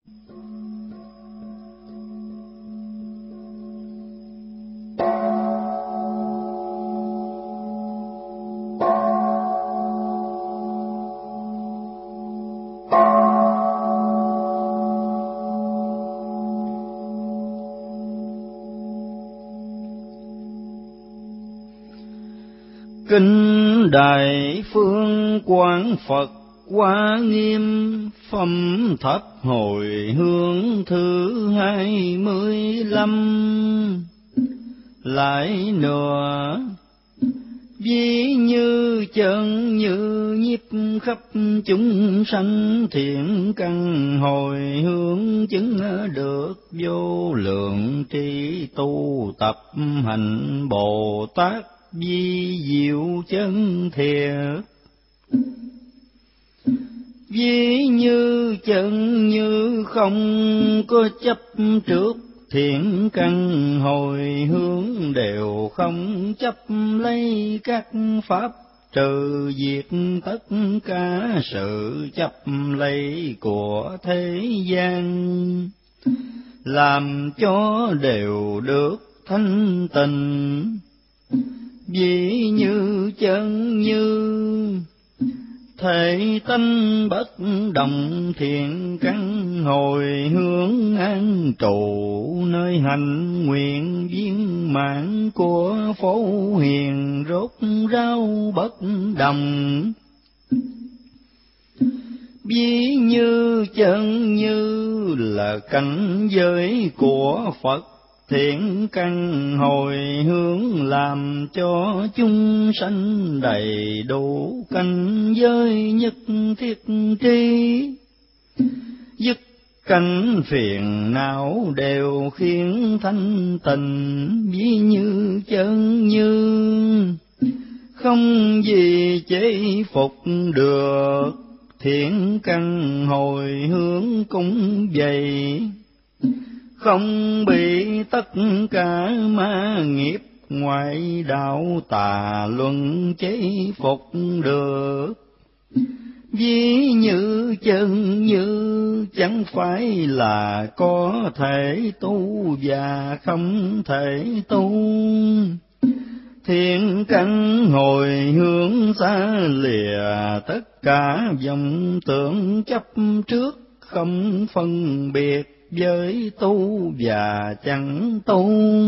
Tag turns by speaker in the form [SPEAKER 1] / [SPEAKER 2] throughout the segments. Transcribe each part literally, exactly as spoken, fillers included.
[SPEAKER 1] Kinh Đại Phương Quán Phật Hoa Nghiêm phẩm thập hồi hướng thứ hai mươi lăm. Lại nữa, ví như chân như nhiếp khắp chúng sanh, thiện căn hồi hướng chứng được vô lượng tri tu tập hành Bồ Tát vi diệu chân thiệt. Ví như chân như không có chấp trước, thiện căn hồi hướng đều không chấp lấy các pháp, trừ diệt tất cả sự chấp lấy của thế gian, làm cho đều được thanh tịnh. Ví như chân như thể tánh bất động, thiện căn hồi hướng an trụ, nơi hành nguyện viên mãn của phổ hiền, rốt ráo bất đồng. Ví như chân như là cảnh giới của Phật, thiện căn hồi hướng làm cho chúng sanh đầy đủ cảnh giới nhất thiết tri, dứt cảnh phiền não đều khiến thanh tịnh. Ví như chân như không gì chế phục được, thiện căn hồi hướng cũng vậy, không bị tất cả ma nghiệp ngoại đạo tà luân chế phục được. Ví như chân như chẳng phải là có thể tu và không thể tu, thiện căn hồi hướng xa lìa tất cả vọng tưởng chấp trước, không phân biệt với tu và chẳng tu.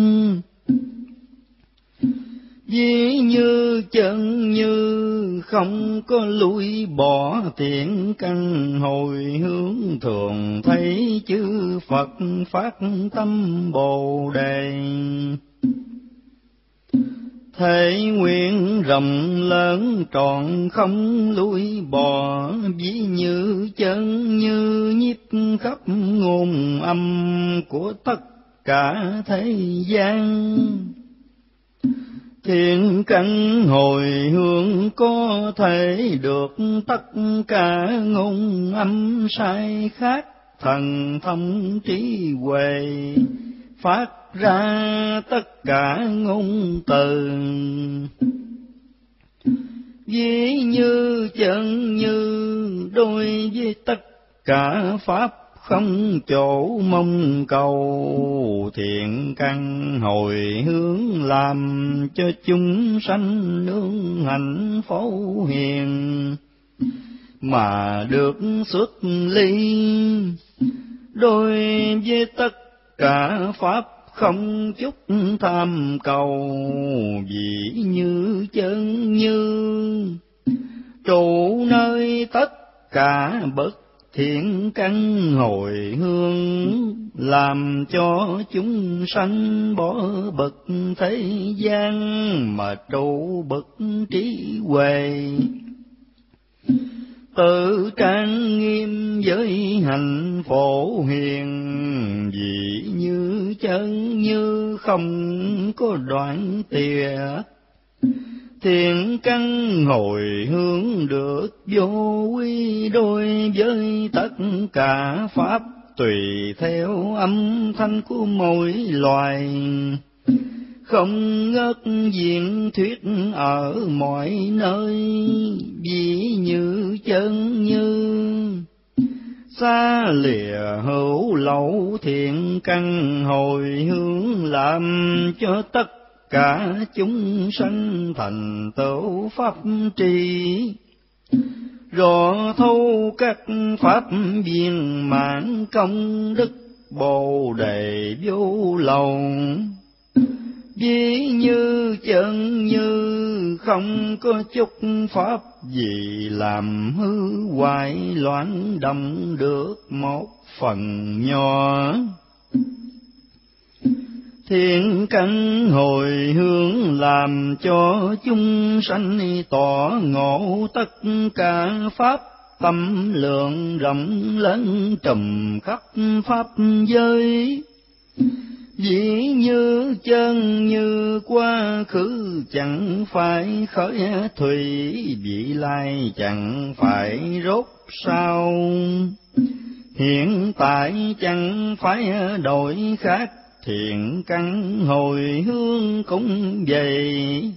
[SPEAKER 1] Ví như chân như không có lui bỏ, thiện căn hồi hướng thường thấy chư Phật phát tâm Bồ Đề. Thể nguyện rộng lớn trọn không lui bỏ, ví như chân như nhiếp khắp nguồn âm của tất cả thế gian. Thiện căn hồi hướng có thể được tất cả ngôn âm sai khác, thần thông trí huệ phát ra tất cả ngôn từ. Ví như chân như đối với tất cả pháp, không chỗ mong cầu, thiện căn hồi hướng làm cho chúng sanh nương hạnh phổ hiền, mà được xuất ly. Đối với tất cả pháp không chút tham cầu, vì như chân như trụ nơi tất cả bất thiện căn hồi hướng, làm cho chúng sanh bỏ bậc thế gian mà trụ bậc trí huệ. Tự trang nghiêm với hành phổ hiền, vì như chân như không có đoạn tìa, thiện căn hồi hướng được vô quy đối với tất cả pháp, tùy theo âm thanh của mỗi loài, không ngớt diễn thuyết ở mọi nơi. Ví như chân như xa lìa hữu lậu thiện căn, hồi hướng làm cho tất cả chúng sanh thành tựu pháp tri. Rõ thấu các pháp viên mãn công đức, bồ đề vô lậu. Ví như chân như không có chút pháp gì, làm hư hoại loạn động được một phần nhỏ. Thiện căn hồi hướng làm cho chúng sanh tỏ ngộ tất cả pháp, tâm lượng rộng lớn trùm khắp pháp giới. Dĩ như chân như quá khứ chẳng phải khởi thủy, vị lai chẳng phải rốt sao. Hiện tại chẳng phải đổi khác, thiện căn hồi hướng cũng vậy.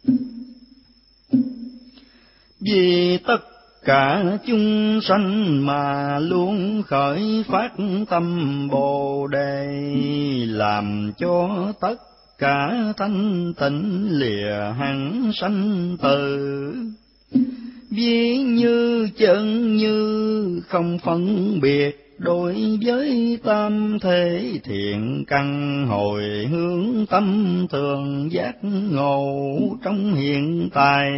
[SPEAKER 1] Vì tất cả chúng sanh mà luôn khởi phát tâm bồ đề, làm cho tất cả thanh tịnh lìa hẳn sanh tử. Ví như chân như không phân biệt, đối với tam thế thiện căn hồi hướng tâm thường giác ngộ trong hiện tại.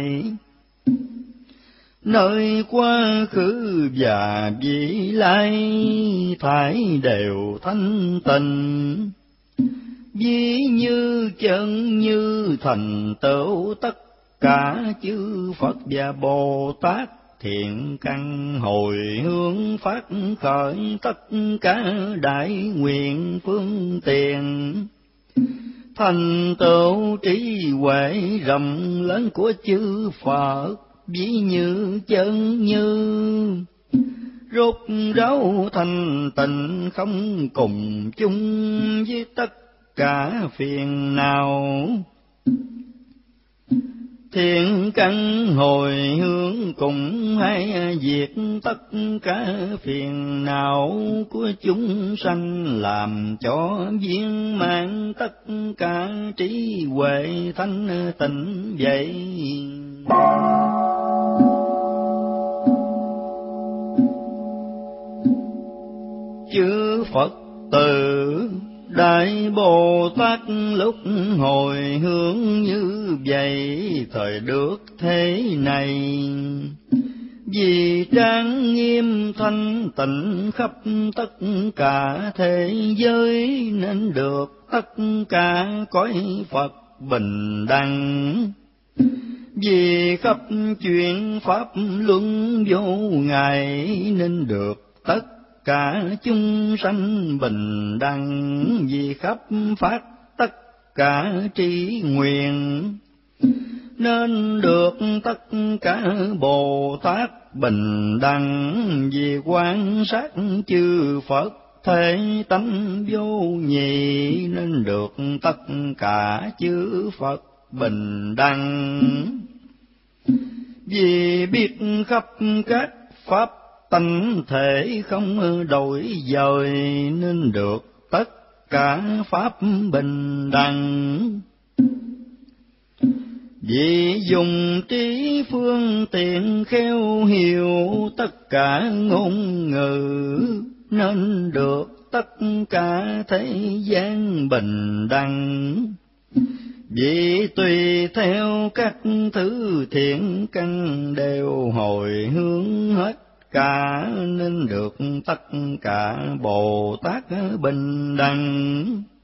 [SPEAKER 1] Nơi quá khứ và vị lai thải đều thanh tịnh. Ví như chân như thành tựu tất cả chư Phật và Bồ Tát, thiện căn hồi hướng phát khởi tất cả đại nguyện phương tiện. Thành tựu trí huệ rộng lớn của chư Phật, ví như chân như rốt ráo thành tịnh, không cùng chung với tất cả phiền não. Thiện căn hồi hướng cùng hay diệt tất cả phiền não của chúng sanh, làm cho viên mãn tất cả trí huệ thanh tịnh vậy. Chư Phật tử Đại Bồ Tát lúc hồi hướng như vậy, thời được thế này. Vì trang nghiêm thanh tịnh khắp tất cả thế giới, nên được tất cả cõi Phật bình đẳng. Vì khắp chuyện pháp luân vô ngại, nên được tất cả chúng sanh bình đẳng. Vì khắp phát tất cả trí nguyện, nên được tất cả Bồ Tát bình đẳng. Vì quan sát chư Phật thế tánh vô nhị, nên được tất cả chư Phật bình đẳng. Vì biết khắp các pháp tánh thể không đổi dời, nên được tất cả pháp bình đẳng. Vì dùng trí phương tiện khéo hiểu tất cả ngôn ngữ, nên được tất cả thế gian bình đẳng. Vì tùy theo các thứ thiện căn đều hồi hướng hết cả, nên được tất cả Bồ Tát bình đẳng.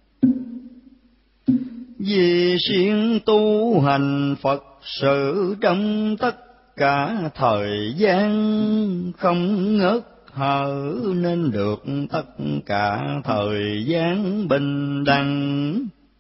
[SPEAKER 1] Vì siêng tu hành Phật sự trong tất cả thời gian, không ngớt hở, nên được tất cả thời gian bình đẳng.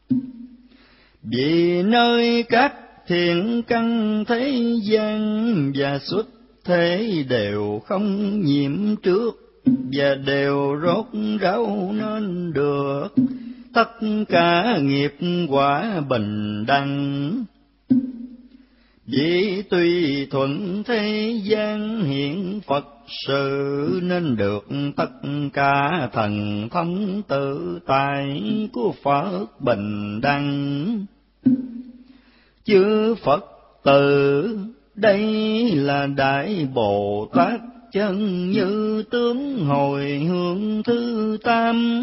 [SPEAKER 1] Vì nơi các thiện căn thế gian và xuất thế đều không nhiễm trước, và đều rốt ráo, nên được tất cả nghiệp quả bình đẳng. Vì tùy thuận thế gian hiện Phật sự, nên được tất cả thần thông tự tại của Phật bình đẳng. Chư Phật tử đây là Đại Bồ Tát chân như tướng hồi hướng thứ tam.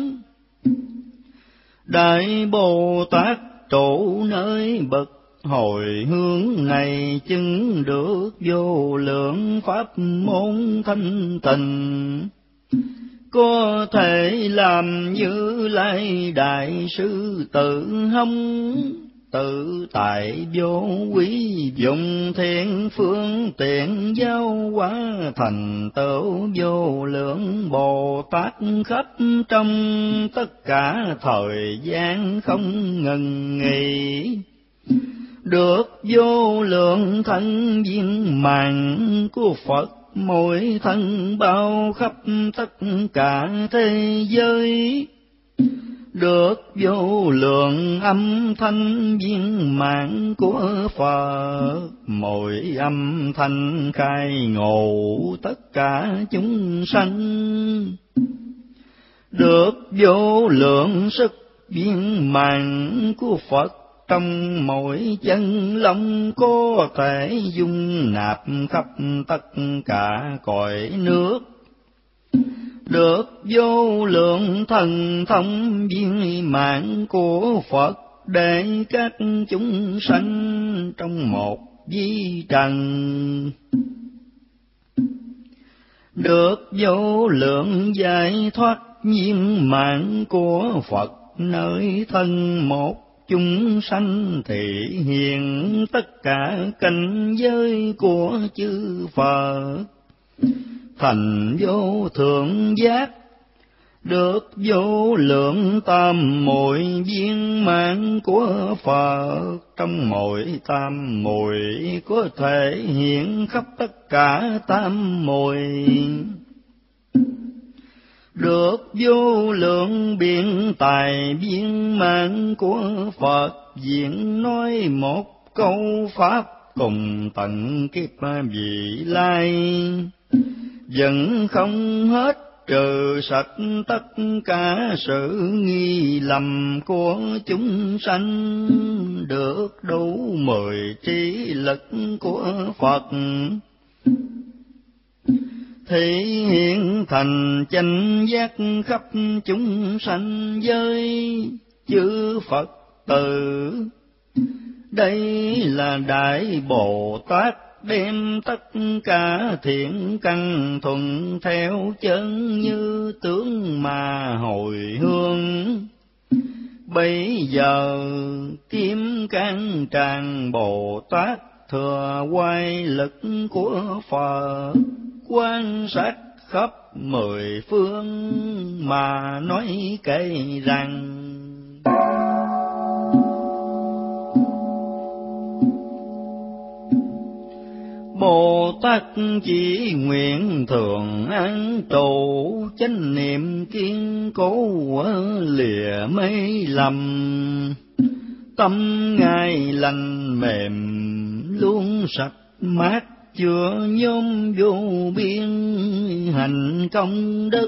[SPEAKER 1] Đại Bồ Tát trụ nơi bậc hồi hướng này, chứng được vô lượng pháp môn thanh tịnh, có thể làm Như Lai đại sư tự hông, tự tại vô quý dụng thiện phương tiện giáo hóa, thành tựu vô lượng Bồ Tát khắp trong tất cả thời gian không ngừng nghỉ. Được vô lượng thân viên mãn của Phật, mỗi thân bao khắp tất cả thế giới. Được vô lượng âm thanh viên mãn của Phật, mỗi âm thanh khai ngộ tất cả chúng sanh. Được vô lượng sức viên mãn của Phật, trong mỗi chân long có thể dung nạp khắp tất cả cõi nước. Được vô lượng thần thông viên mãn của Phật, để các chúng sanh trong một vi trần. Được vô lượng giải thoát viên mãn của Phật, nơi thân một chúng sanh thị hiện tất cả cảnh giới của chư Phật, thành vô thượng giác. Được vô lượng tam muội viên mãn của Phật, trong mỗi tam muội có thể hiện khắp tất cả tam muội. Được vô lượng biện tài viên mãn của Phật, diễn nói một câu pháp cùng tận kiếp vị lai, vẫn không hết trừ sạch tất cả sự nghi lầm của chúng sanh. Được đủ mười trí lực của Phật, thể hiện thành chánh giác khắp chúng sanh giới chư Phật tử. Đây là Đại Bồ Tát đem tất cả thiện căn thuận theo chân như tướng mà hồi hương. Bây giờ Kim Cang Tràng Bồ Tát thừa oai lực của Phật, quan sát khắp mười phương mà nói kể rằng: Bồ Tát chỉ nguyện thường an trụ, chánh niệm kiên cố lìa mây lầm. Tâm Ngài lành mềm luôn sạch mát, chưa nhóm vô biên hành công đức.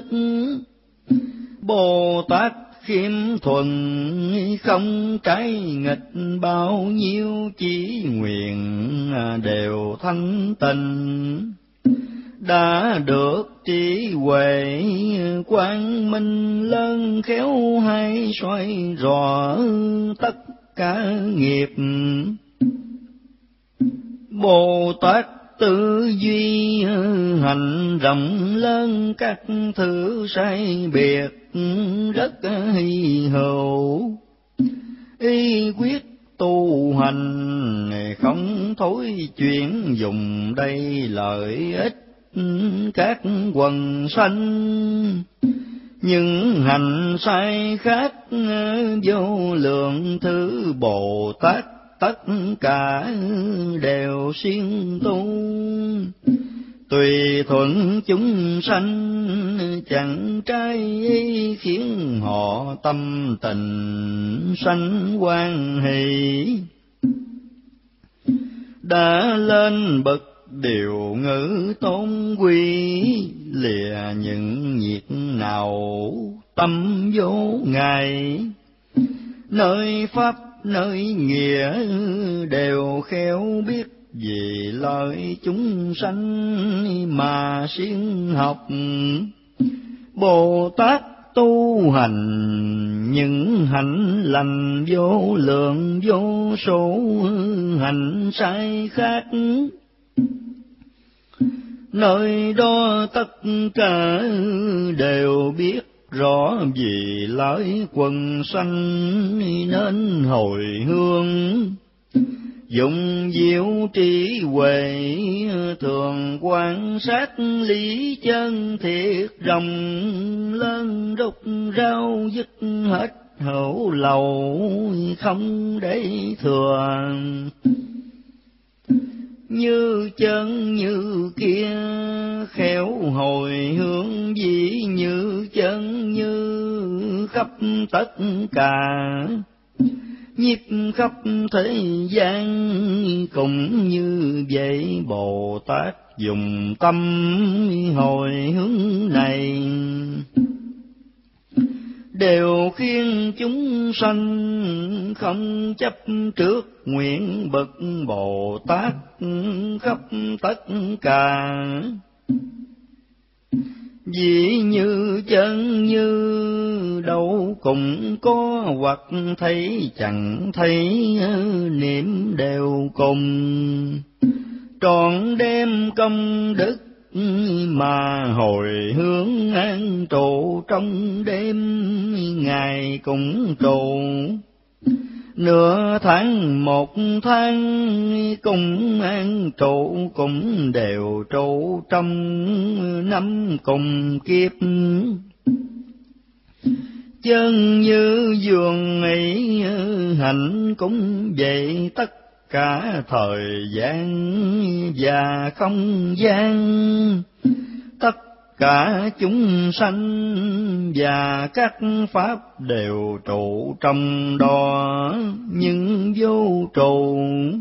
[SPEAKER 1] Bồ Tát khiêm thuần không trái nghịch, bao nhiêu chỉ nguyện đều thanh tịnh. Đã được trí huệ quang minh lớn, khéo hay soi rõ tất cả nghiệp. Bồ Tát tư duy hành rộng lớn, các thứ sai biệt rất hy hữu. Y quyết tu hành không thối chuyển, dùng đây lợi ích các quần sanh. Nhưng hành sai khác vô lượng thứ Bồ Tát, tất cả đều siêng tu. Tùy thuận chúng sanh chẳng trái, khiến họ tâm tình sanh hoan hỷ. đã lên bậc điều ngữ tôn quý, lìa những nhiệt nào tâm vô ngài. Nơi pháp nơi nghĩa đều khéo biết, vì lợi chúng sanh mà siêng học. Bồ Tát tu hành những hạnh lành vô lượng, vô số hành sai khác. Nơi đó tất cả đều biết rõ, vì lợi quần sanh nên hồi hương. Dụng diệu trí huệ thường quan sát, lý chân thiệt rộng lớn rút rau dứt hết hữu lậu không để thừa. Như chân như kia khéo hồi hướng, dĩ như chân như khắp tất cả. Nhiếp khắp thế gian cũng như vậy, Bồ Tát dùng tâm hồi hướng này. Đều khiến chúng sanh không chấp trước, nguyện bậc Bồ Tát khắp tất cả. Vì như chân như đâu cũng có, hoặc thấy chẳng thấy niệm đều cùng. Trọn đem công đức mà hồi hướng, an trụ trong đêm ngày cũng trụ. Nửa tháng một tháng cùng an trụ, cũng đều trụ trong năm cùng kiếp. Chân như vườn ấy hạnh cũng vậy, tất cả thời gian và không gian. Tất cả chúng sanh và các pháp đều trụ trong đó, nhưng vô trụ.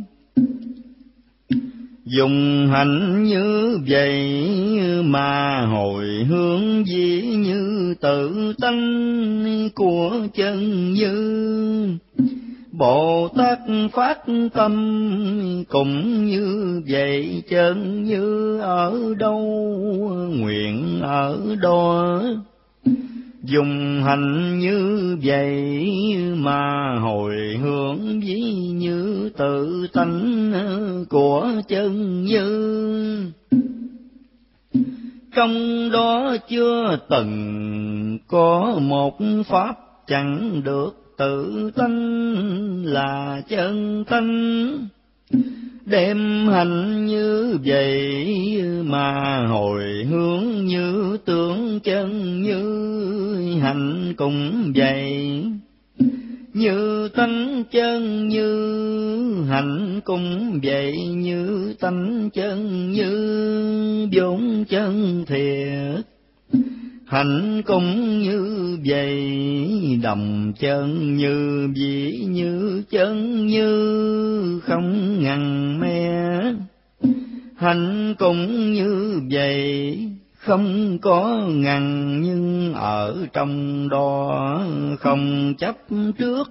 [SPEAKER 1] Dùng hạnh như vậy mà hồi hướng, dĩ như tự tánh của chân như. Bồ Tát phát tâm cũng như vậy, chân như ở đâu nguyện ở đó. Dùng hành như vậy mà hồi hướng, ví như tự tánh của chân như. Trong đó chưa từng có một pháp chẳng được tự tánh là chân tánh. Đem hành như vậy mà hồi hướng, như tưởng chân như hành cũng vậy. Như tánh chân như hành cũng vậy, như tánh chân như vốn chân thiệt. Hạnh cũng như vậy, đồng chân như vị, như chân như không ngăn me. Hạnh cũng như vậy, không có ngăn, nhưng ở trong đó không chấp trước.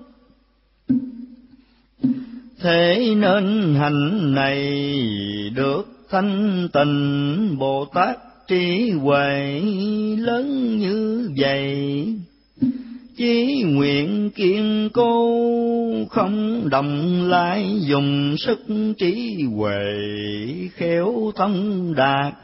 [SPEAKER 1] Thế nên hạnh này được thanh tịnh, Bồ Tát trí huệ lớn như vậy. Chí nguyện kiên cố không đồng lại, dùng sức trí huệ khéo thông đạt.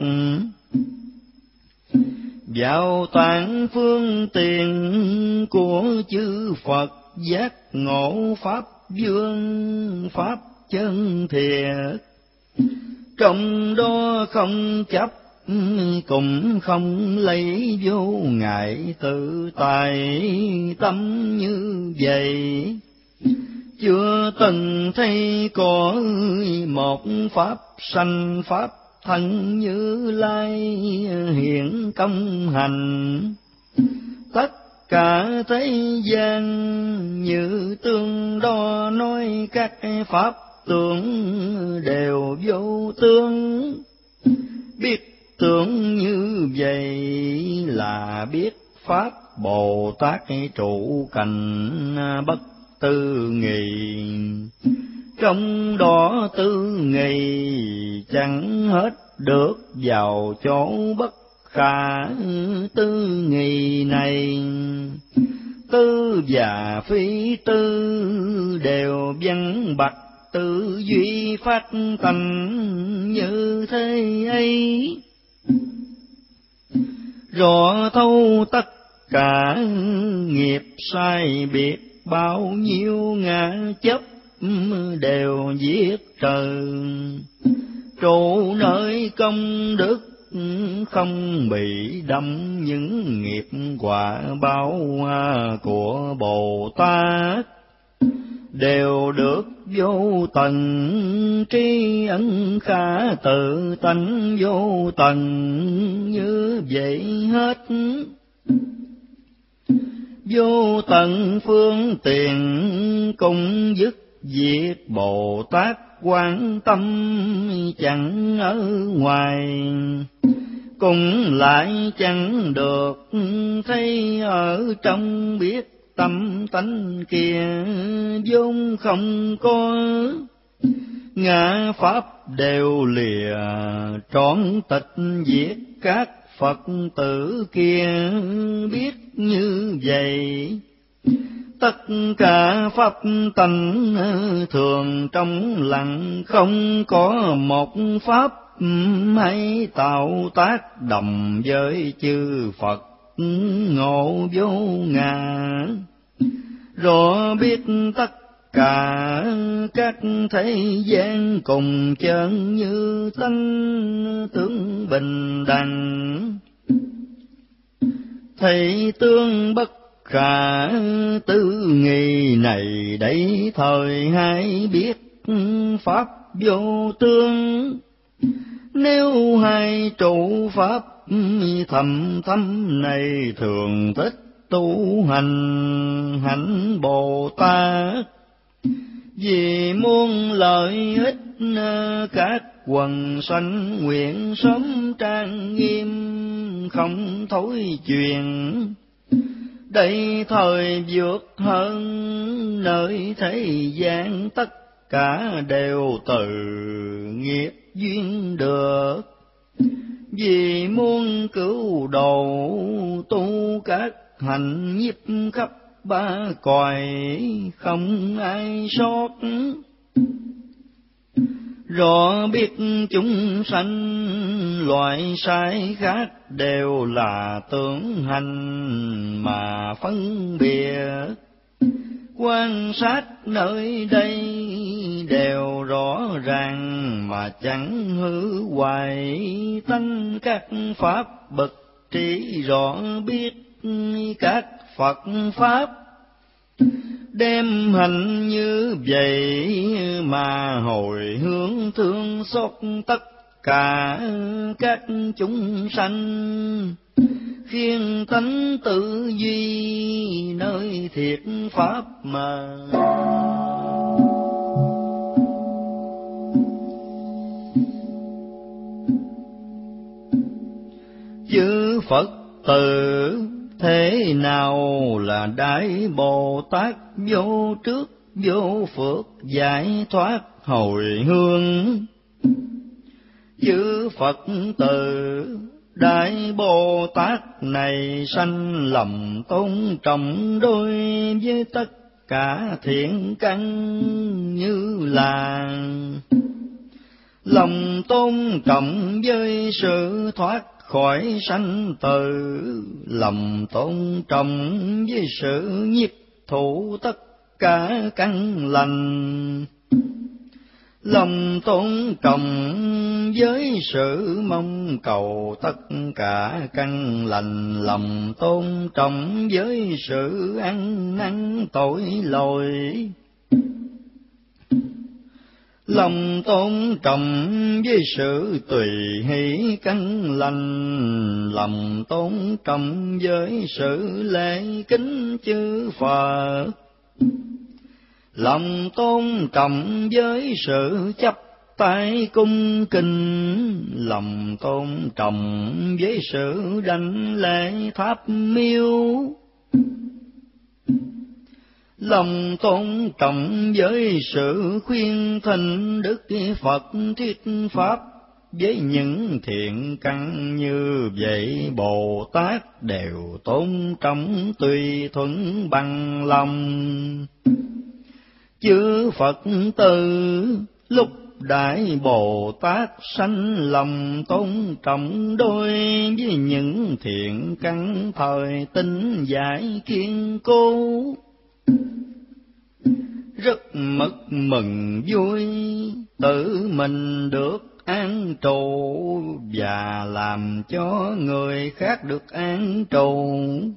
[SPEAKER 1] Vào tạng phương tiện của chư Phật, giác ngộ pháp vương pháp chân thiệt. Trong đó không chấp cũng không lấy, vô ngại tự tại tâm như vậy. Chưa từng thấy có một pháp sanh pháp thân Như Lai hiện công hành. Tất cả thế gian như tương đo, nói các pháp tưởng đều vô tương. Biết tưởng như vậy là biết pháp Bồ Tát trụ cành bất tư nghị. Trong đó tư nghị chẳng hết được vào chỗ bất khả tư nghị này. Tư và phi tư đều vắng bặt tư duy phát tánh như thế ấy. Rõ thấu tất cả nghiệp sai biệt, bao nhiêu ngã chấp đều giết trời. Trụ nơi công đức không bị đâm những nghiệp quả báo của Bồ Tát, đều được vô tận tri ân khả tự tánh vô tận như vậy hết. Vô tận phương tiện cùng dứt việc Bồ Tát quan tâm chẳng ở ngoài, cũng lại chẳng được thấy ở trong biết tâm tánh kia vốn không có. Ngã pháp đều lìa trọn tịch diệt các Phật tử kia biết như vậy. Tất cả pháp tánh thường trong lặng, không có một pháp hay tạo tác đồng với chư Phật ngộ vô ngã. Rõ biết tất cả các thế gian cùng chân như tánh tướng bình đẳng. Thầy tương bất khả tư nghị này đấy thời hay biết pháp vô tương. Nếu hai trụ pháp thầm thâm này thường thích tu hành hạnh Bồ Tát. Vì muôn lợi ích các quần sanh nguyện sống trang nghiêm không thối chuyển. Đây thời vượt hơn nơi thế gian, tất cả đều từ nghiệp duyên được. Vì muôn cứu độ tu các hành nhiếp khắp ba cõi, không ai sót. Rõ biết chúng sanh loại sai khác đều là tưởng hành mà phân biệt. Quan sát nơi đây đều rõ ràng mà chẳng hư hoài. Tánh các pháp bậc trí rõ biết các Phật pháp. Đem hành như vậy mà hồi hướng thương xót tất cả các chúng sanh. Khiên tánh tự duy nơi thiệt pháp mà. Chư Phật tử thế nào là Đại Bồ Tát, vô trước vô phước giải thoát hồi hương. Chư Phật tử Đại Bồ Tát này sanh lòng tôn trọng đối với tất cả thiện căn như là. Lòng tôn trọng với sự thoát khỏi sanh tử, lòng tôn trọng với sự nhiếp thủ tất cả căn lành. Lòng tôn trọng với sự mong cầu tất cả căn lành, lòng tôn trọng với sự ăn năn tội lỗi. Lòng tôn trọng với sự tùy hỷ căn lành, lòng tôn trọng với sự lễ kính chư Phật. lòng tôn trọng với sự chấp tay cung kính, lòng tôn trọng với sự đảnh lễ tháp miếu, lòng tôn trọng với sự khuyên thỉnh Đức Phật thuyết pháp. Với những thiện căn như vậy, Bồ Tát đều tôn trọng tùy thuận bằng lòng. Chư Phật từ lúc Đại Bồ Tát sanh lòng tôn trọng đối với những thiện căn thời tinh giải kiên cố, rất mực mừng vui tự mình được an trụ và làm cho người khác được an trụ.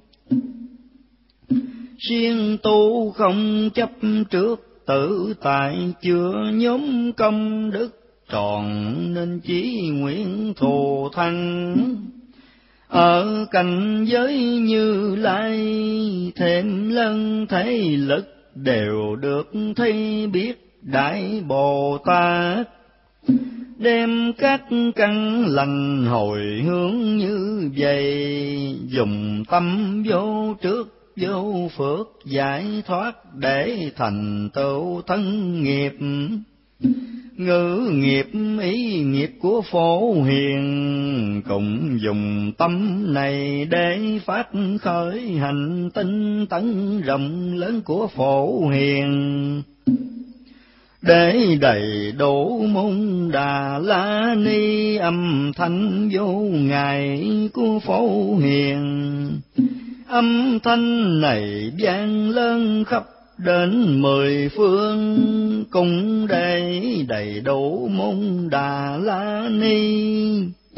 [SPEAKER 1] Riêng tu không chấp trước tự tại, chưa nhóm công đức tròn nên chí nguyện thù thắng. Ở cảnh giới Như Lai thêm lân thế lực, đều được thấy biết Đại Bồ Tát đem các căn lành hồi hướng như vậy, dùng tâm vô trước vô phước giải thoát để thành tựu thân nghiệp. Ngữ nghiệp ý nghiệp của Phổ Hiền, cùng dùng tâm này để phát khởi hành tinh tấn rộng lớn của Phổ Hiền, để đầy đủ môn Đà La Ni âm thanh vô ngại của Phổ Hiền. Âm thanh này vang lớn khắp đến mười phương, cùng để đầy đủ môn Đà La Ni.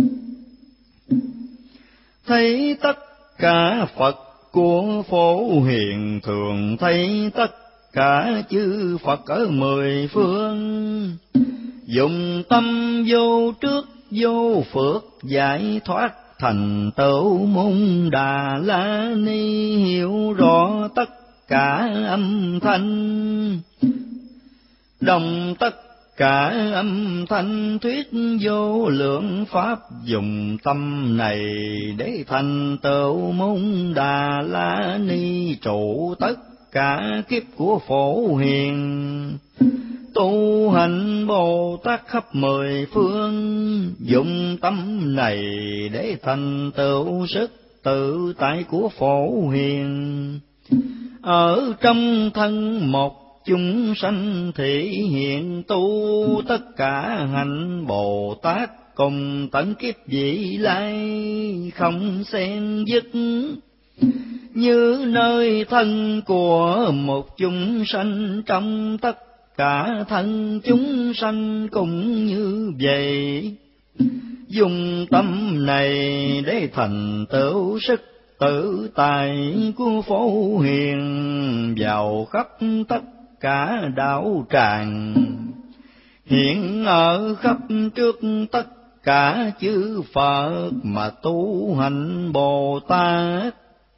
[SPEAKER 1] Thấy tất cả Phật của Phổ Hiền, thường thấy tất cả chư Phật ở mười phương, dùng tâm vô trước vô phước giải thoát thành tựu môn Đà La Ni, hiểu rõ tất cả âm thanh, đồng tất cả âm thanh thuyết vô lượng pháp, dùng tâm này để thành tựu môn Đà La Ni, trụ tất cả kiếp của Phổ Hiền. Tu hành Bồ Tát khắp mười phương, dùng tâm này để thành tựu sức tự tại của Phổ Hiền. Ở trong thân một chúng sanh thị hiện, tu tất cả hạnh Bồ Tát cùng tận kiếp vị lai không xen dứt. Như nơi thân của một chúng sanh, trong tất cả thân chúng sanh cũng như vậy, dùng tâm này để thành tựu sức tự tại của Phổ Hiền, vào khắp tất cả đạo tràng, hiện ở khắp trước tất cả chư Phật mà tu hành Bồ Tát.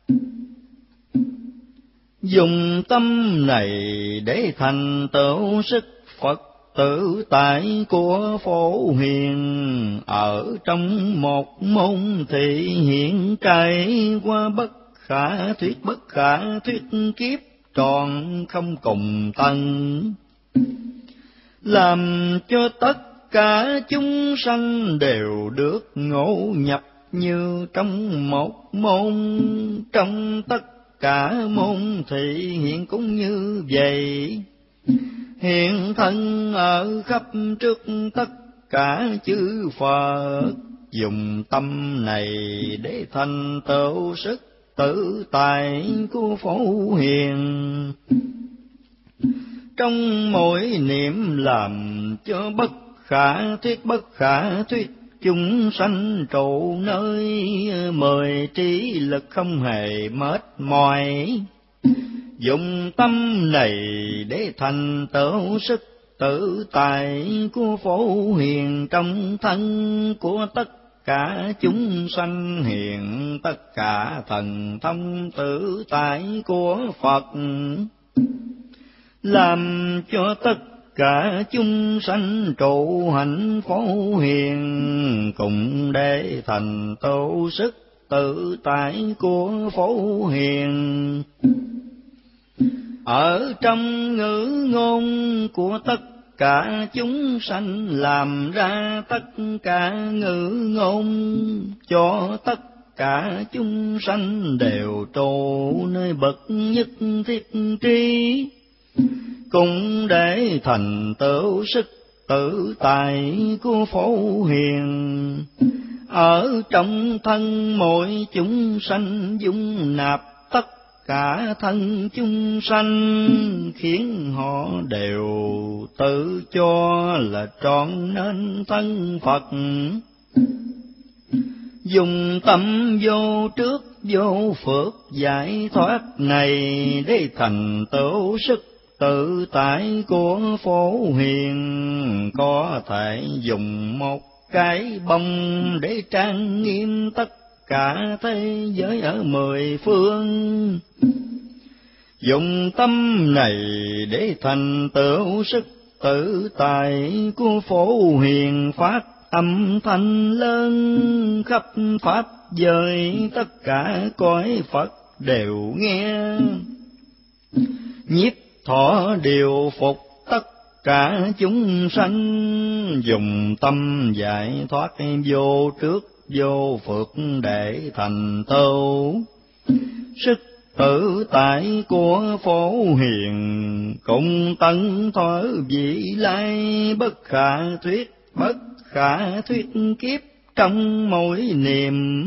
[SPEAKER 1] Dùng tâm này để thành tựu sức Phật tự tại của Phổ Hiền, ở trong một môn thị hiện trải qua bất khả thuyết bất khả thuyết kiếp tròn không cùng tận, làm cho tất cả chúng sanh đều được ngộ nhập như trong một môn. Trong tất cả môn thị hiện cũng như vậy, hiện thân ở khắp trước tất cả chư Phật, dùng tâm này để thành tựu sức tự tại của Phổ Hiền. Trong mỗi niệm làm cho bất khả thuyết bất khả thuyết, chúng sanh trụ nơi mười trí lực không hề mệt mỏi, dùng tâm này để thành tựu sức tự tại của Phổ Hiền. Trong thân của tất cả chúng sanh hiện tất cả thần thông tự tại của Phật, làm cho tất cả chúng sanh trụ hạnh phổ hiền, cùng để thành tựu sức tự tại của phổ hiền. Ở trong ngữ ngôn của tất cả chúng sanh, làm ra tất cả ngữ ngôn cho tất cả chúng sanh đều trụ nơi bậc nhất thiết tri, cùng để thành tựu sức tự tại của phổ hiền. Ở trong thân mỗi chúng sanh dung nạp tất cả thân chúng sanh, khiến họ đều tự cho là trọn nên thân Phật. Dùng tâm vô trước vô phước giải thoát này, để thành tựu sức tự tại của phổ hiền. Có thể dùng một cái bông để trang nghiêm tất cả thế giới ở mười phương. Dùng tâm này để thành tựu sức tự tại của phổ hiền, phát âm thanh lớn khắp pháp giới, tất cả cõi Phật đều nghe. Nhiếp thọ điều phục tất cả chúng sanh, dùng tâm giải thoát vô trước vô phước để thành tựu sức tự tại của phổ hiền. Cùng tận thọ vị lai, bất khả thuyết bất khả thuyết kiếp trong mỗi niệm,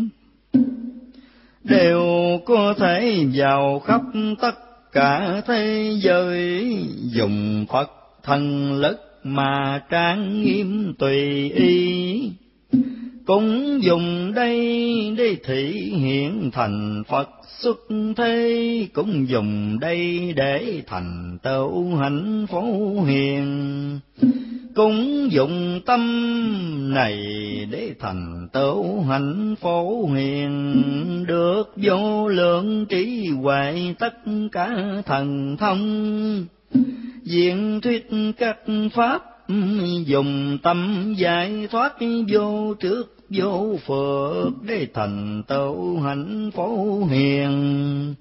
[SPEAKER 1] đều có thể vào khắp tất cả thế giới. Dùng Phật thần lực mà trang nghiêm tùy ý, cũng dùng đây để thị hiện thành Phật xuất thế, cũng dùng đây để thành tựu hạnh phổ hiền. Cũng dùng tâm này để thành tựu hạnh phổ hiền, được vô lượng trí huệ tất cả thần thông. Diện thuyết các pháp, dùng tâm giải thoát vô trước vô phước để thành tựu hạnh phổ hiền.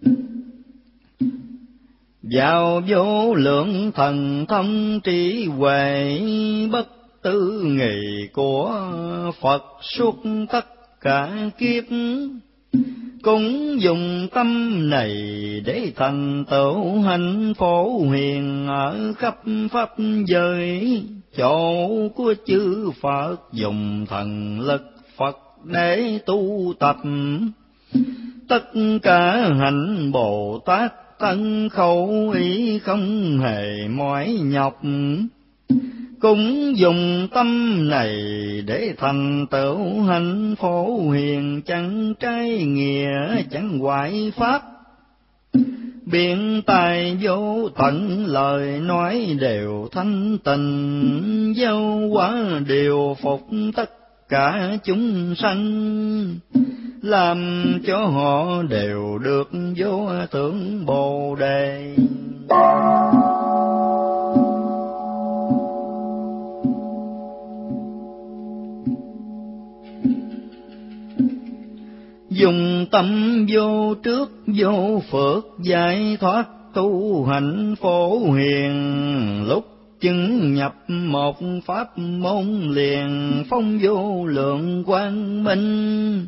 [SPEAKER 1] Vào vô lượng thần thông trí huệ bất tư nghị của Phật suốt tất cả kiếp, cũng dùng tâm này để thành tựu hạnh phổ hiền. Ở khắp pháp giới chỗ của chư Phật, dùng thần lực Phật để tu tập tất cả hạnh Bồ Tát, thân khẩu ý không hề mỏi nhọc. Cũng dùng tâm này để thành tựu hạnh phổ hiền, chẳng trái nghĩa chẳng hoại pháp. Biện tài vô tận lời nói đều thanh tịnh, giáo hóa điều phục tất cả chúng sanh, làm cho họ đều được vô thượng Bồ Đề. Dùng tâm vô trước vô phước giải thoát tu hành phổ hiền, lúc chứng nhập một pháp môn liền phong vô lượng quang minh,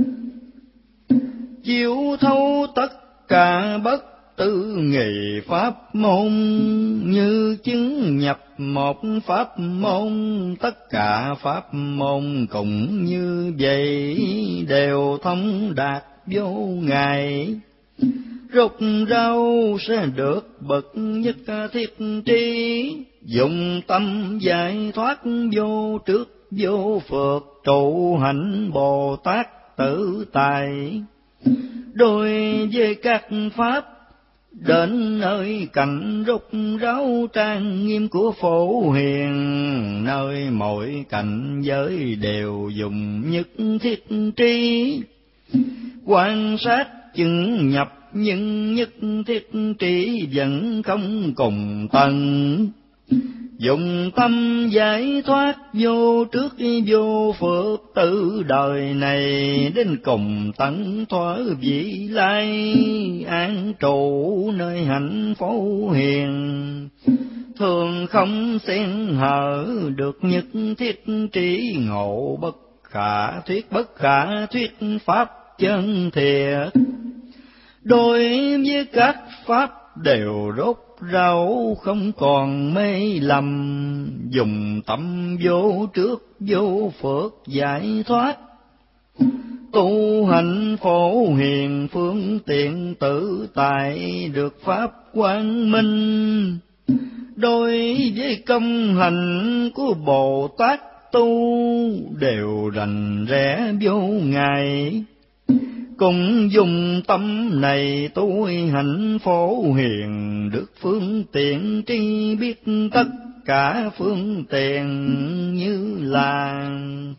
[SPEAKER 1] chiếu thấu tất cả bất tư nghị pháp môn. Như chứng nhập một pháp môn, tất cả pháp môn cũng như vậy đều thông đạt vô ngại. Rốt ráo sẽ được bậc nhất thiết tri, dùng tâm giải thoát vô trước vô phước, trụ hạnh Bồ Tát tự tại. Đối với các pháp đến nơi cảnh rốt ráo trang nghiêm của phổ hiền, nơi mọi cảnh giới đều dùng nhất thiết tri, quan sát chứng nhập nhưng nhất thiết trí vẫn không cùng tận. Dùng tâm giải thoát vô trước vô phước, từ đời này đến cùng tận thỏa vị lai, an trụ nơi hạnh phổ hiền. Thường không xen hở được nhất thiết trí ngộ, bất khả thuyết bất khả thuyết pháp chân thiệt. Đối với các pháp đều rốt ráo, không còn mê lầm. Dùng tâm vô trước vô phước giải thoát, tu hành phổ hiền phương tiện tự tại, được pháp quang minh. Đối với công hành của Bồ Tát tu, đều rành rẽ vô ngại. Cùng dùng tâm này tu hạnh phổ hiền, được phương tiện tri biết tất cả phương tiện như là.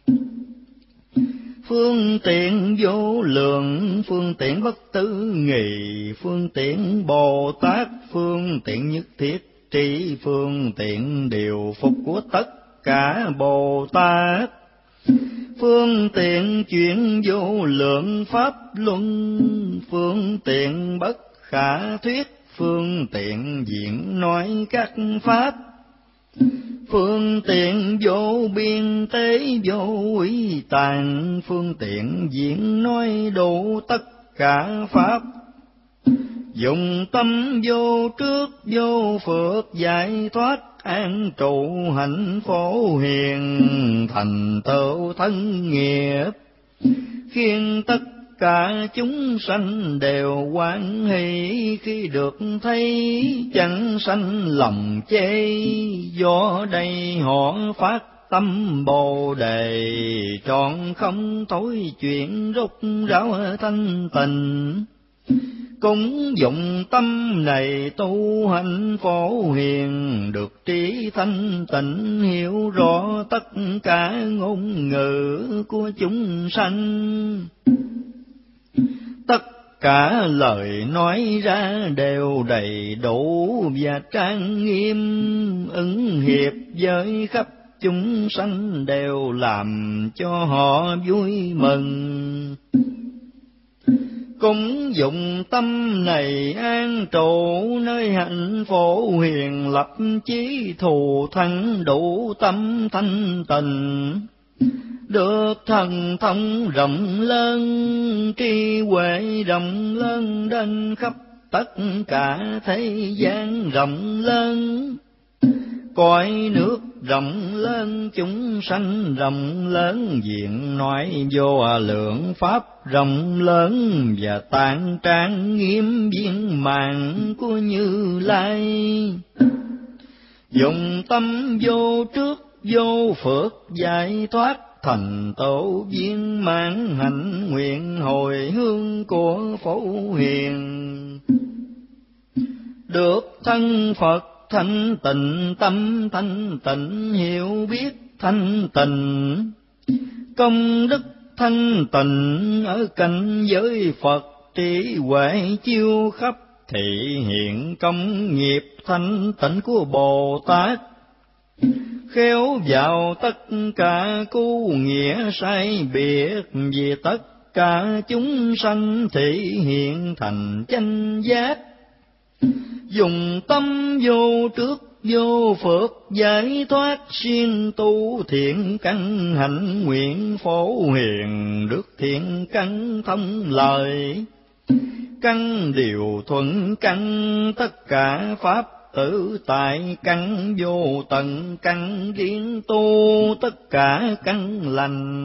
[SPEAKER 1] Phương tiện vô lượng, phương tiện bất tư nghì, phương tiện Bồ Tát, phương tiện nhất thiết tri, phương tiện điều phục của tất cả Bồ Tát. Phương tiện chuyển vô lượng pháp luân, phương tiện bất khả thuyết, phương tiện diễn nói các pháp. Phương tiện vô biên tế vô úy tàn, phương tiện diễn nói đủ tất cả pháp. Dùng tâm vô trước vô phước giải thoát, an trụ hạnh phổ hiền, thành tựu thân nghiệp. Khiến tất cả chúng sanh đều hoan hỷ, khi được thấy chẳng sanh lòng chê. Do đây họ phát tâm Bồ Đề, trọn không thối chuyện rốt ráo thanh tịnh. Cũng dụng tâm này tu hành phổ hiền, được trí thanh tịnh, hiểu rõ tất cả ngôn ngữ của chúng sanh. Tất cả lời nói ra đều đầy đủ và trang nghiêm, ứng hiệp với khắp chúng sanh, đều làm cho họ vui mừng. Cũng dụng tâm này an trụ nơi hạnh phổ hiền, lập chí thù thắng đủ tâm thanh tịnh. Được thần thông rộng lớn, trí huệ rộng lớn, đến khắp tất cả thế gian rộng lớn. Cõi nước rộng lớn, chúng sanh rộng lớn, diện nói vô lượng pháp rộng lớn, và tạng trang nghiêm viên mãn của Như Lai. Dùng tâm vô trước vô phước giải thoát, thành tựu viên mãn hạnh nguyện hồi hương của phổ hiền. Được thân Phật thanh tịnh, tâm thanh tịnh, hiểu biết thanh tịnh. Công đức thanh tịnh ở cảnh giới Phật, trí huệ chiêu khắp, thị hiện công nghiệp thanh tịnh của Bồ Tát. Khéo vào tất cả cứu nghĩa sai biệt, vì tất cả chúng sanh thị hiện thành chánh giác. Dùng tâm vô trước vô phước giải thoát, siêng tu thiện căn hạnh nguyện phổ hiền, được thiện căn thông lời. Căn điều thuận căn tất cả pháp tự tại, căn vô tận căn riêng tu tất cả căn lành.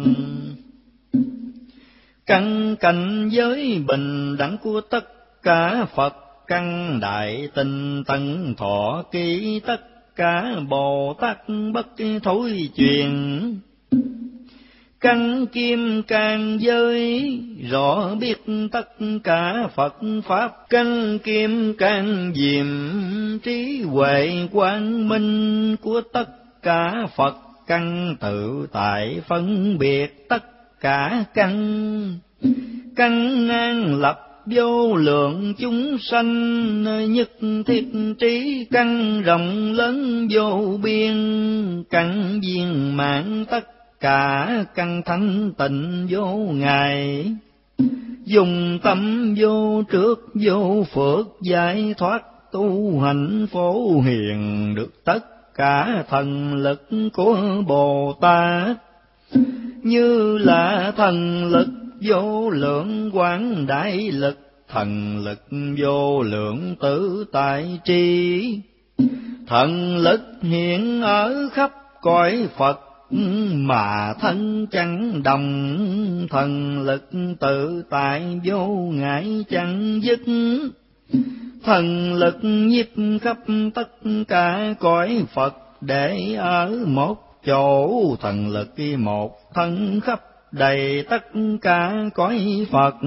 [SPEAKER 1] Căn cảnh giới bình đẳng của tất cả Phật, căn đại tinh tấn thọ ký tất cả Bồ Tát bất thối truyền. Căn kim cang giới rõ biết tất cả Phật pháp, căn kim cang diệm trí huệ quang minh của tất cả Phật, căn tự tại phân biệt tất cả căn. Căn an lập vô lượng chúng sanh, nhất thiết trí căn rộng lớn vô biên, căn viên mãn tất cả căn thanh tịnh vô ngại. Dùng tâm vô trước vô phước giải thoát, tu hành phổ hiền được tất cả thần lực của Bồ Tát. Như là thần lực vô lượng quảng đại lực, thần lực vô lượng tự tại tri, thần lực hiện ở khắp cõi Phật mà thân chẳng đồng, thần lực tự tại vô ngại chẳng dứt, thần lực nhiếp khắp tất cả cõi Phật để ở một chỗ, thần lực một thân khắp đầy tất cả cõi Phật.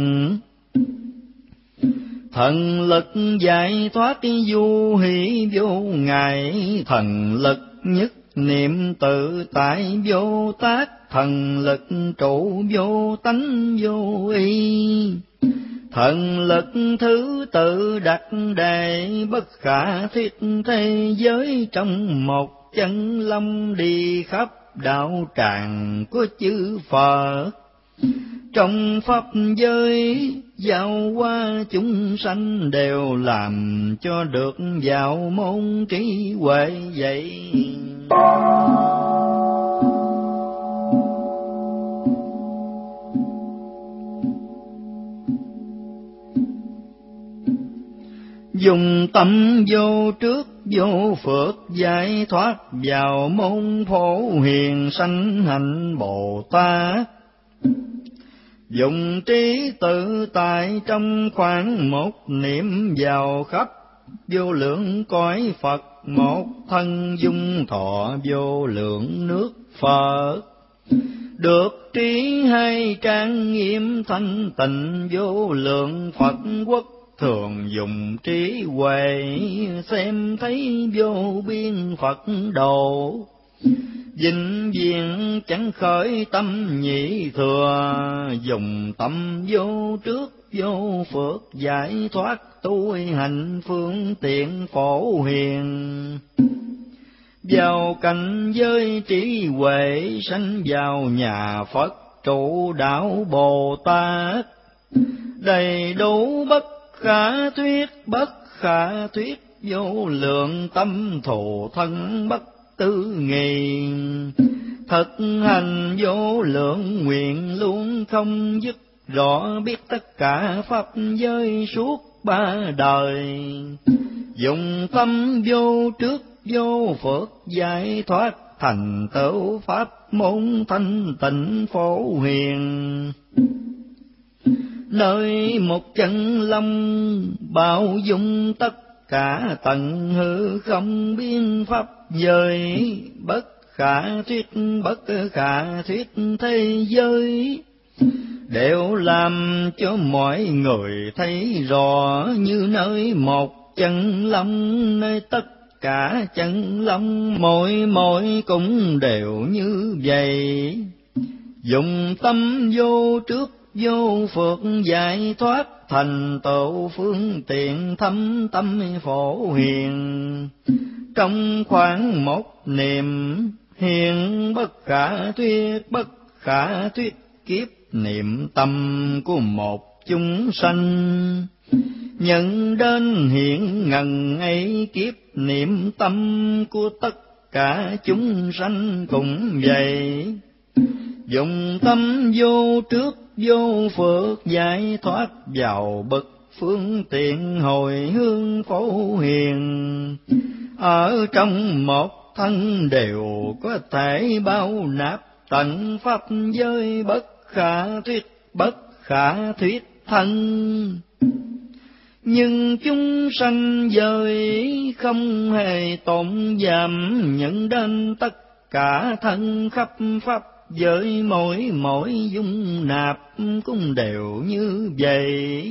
[SPEAKER 1] Thần lực giải thoát du hỷ vô ngại, thần lực nhất niệm tự tại vô tác, thần lực trụ vô tánh vô y, thần lực thứ tự đặt đề bất khả thuyết, thế giới trong một chân lâm đi khắp đạo tràng của chư Phật. Trong pháp giới giao qua chúng sanh, đều làm cho được vào môn trí huệ vậy. Dùng tâm vô trước vô phước giải thoát, vào môn phổ hiền sanh hạnh Bồ Tát. Dùng trí tự tại trong khoảng một niệm, vào khắp vô lượng cõi Phật, một thân dung thọ vô lượng nước Phật. Được trí hay trang nghiêm thanh tịnh vô lượng Phật quốc, thường dùng trí huệ xem thấy vô biên Phật độ. Vĩnh viễn chẳng khởi tâm nhị thừa, dùng tâm vô trước vô phước giải thoát, tu hành phương tiện phổ hiền. Vào cảnh giới trí huệ sanh vào nhà Phật trụ đạo Bồ Tát. Đầy đủ bất khả thuyết, bất khả thuyết vô lượng tâm thù thân bất tư nghị. Thực hành vô lượng nguyện luôn không dứt, rõ biết tất cả pháp giới suốt ba đời. Dùng tâm vô trước vô phước giải thoát, thành tựu pháp môn thanh tịnh phổ hiền. Nơi một chân lâm bao dung tất cả tận hư không biên pháp giới, bất khả thuyết bất khả thuyết thế giới, đều làm cho mọi người thấy rõ. Như nơi một chân lâm, nơi tất cả chân lâm mỗi mỗi cũng đều như vậy. Dùng tâm vô trước vô phước giải thoát, thành tựu phương tiện thâm tâm phổ hiền. Trong khoảng một niệm hiện bất khả thuyết bất khả thuyết kiếp niệm tâm của một chúng sanh. Nhận đến hiện ngần ấy kiếp niệm tâm của tất cả chúng sanh cũng vậy. Dùng tâm vô trước vô phước giải thoát, vào bậc phương tiện hồi hướng phổ hiền. Ở trong một thân đều có thể bao nạp tận pháp giới bất khả thuyết bất khả thuyết thân. Nhưng chúng sanh giới không hề tổn giảm, nhận đến tất cả thân khắp pháp giới mỗi mỗi dung nạp cũng đều như vậy.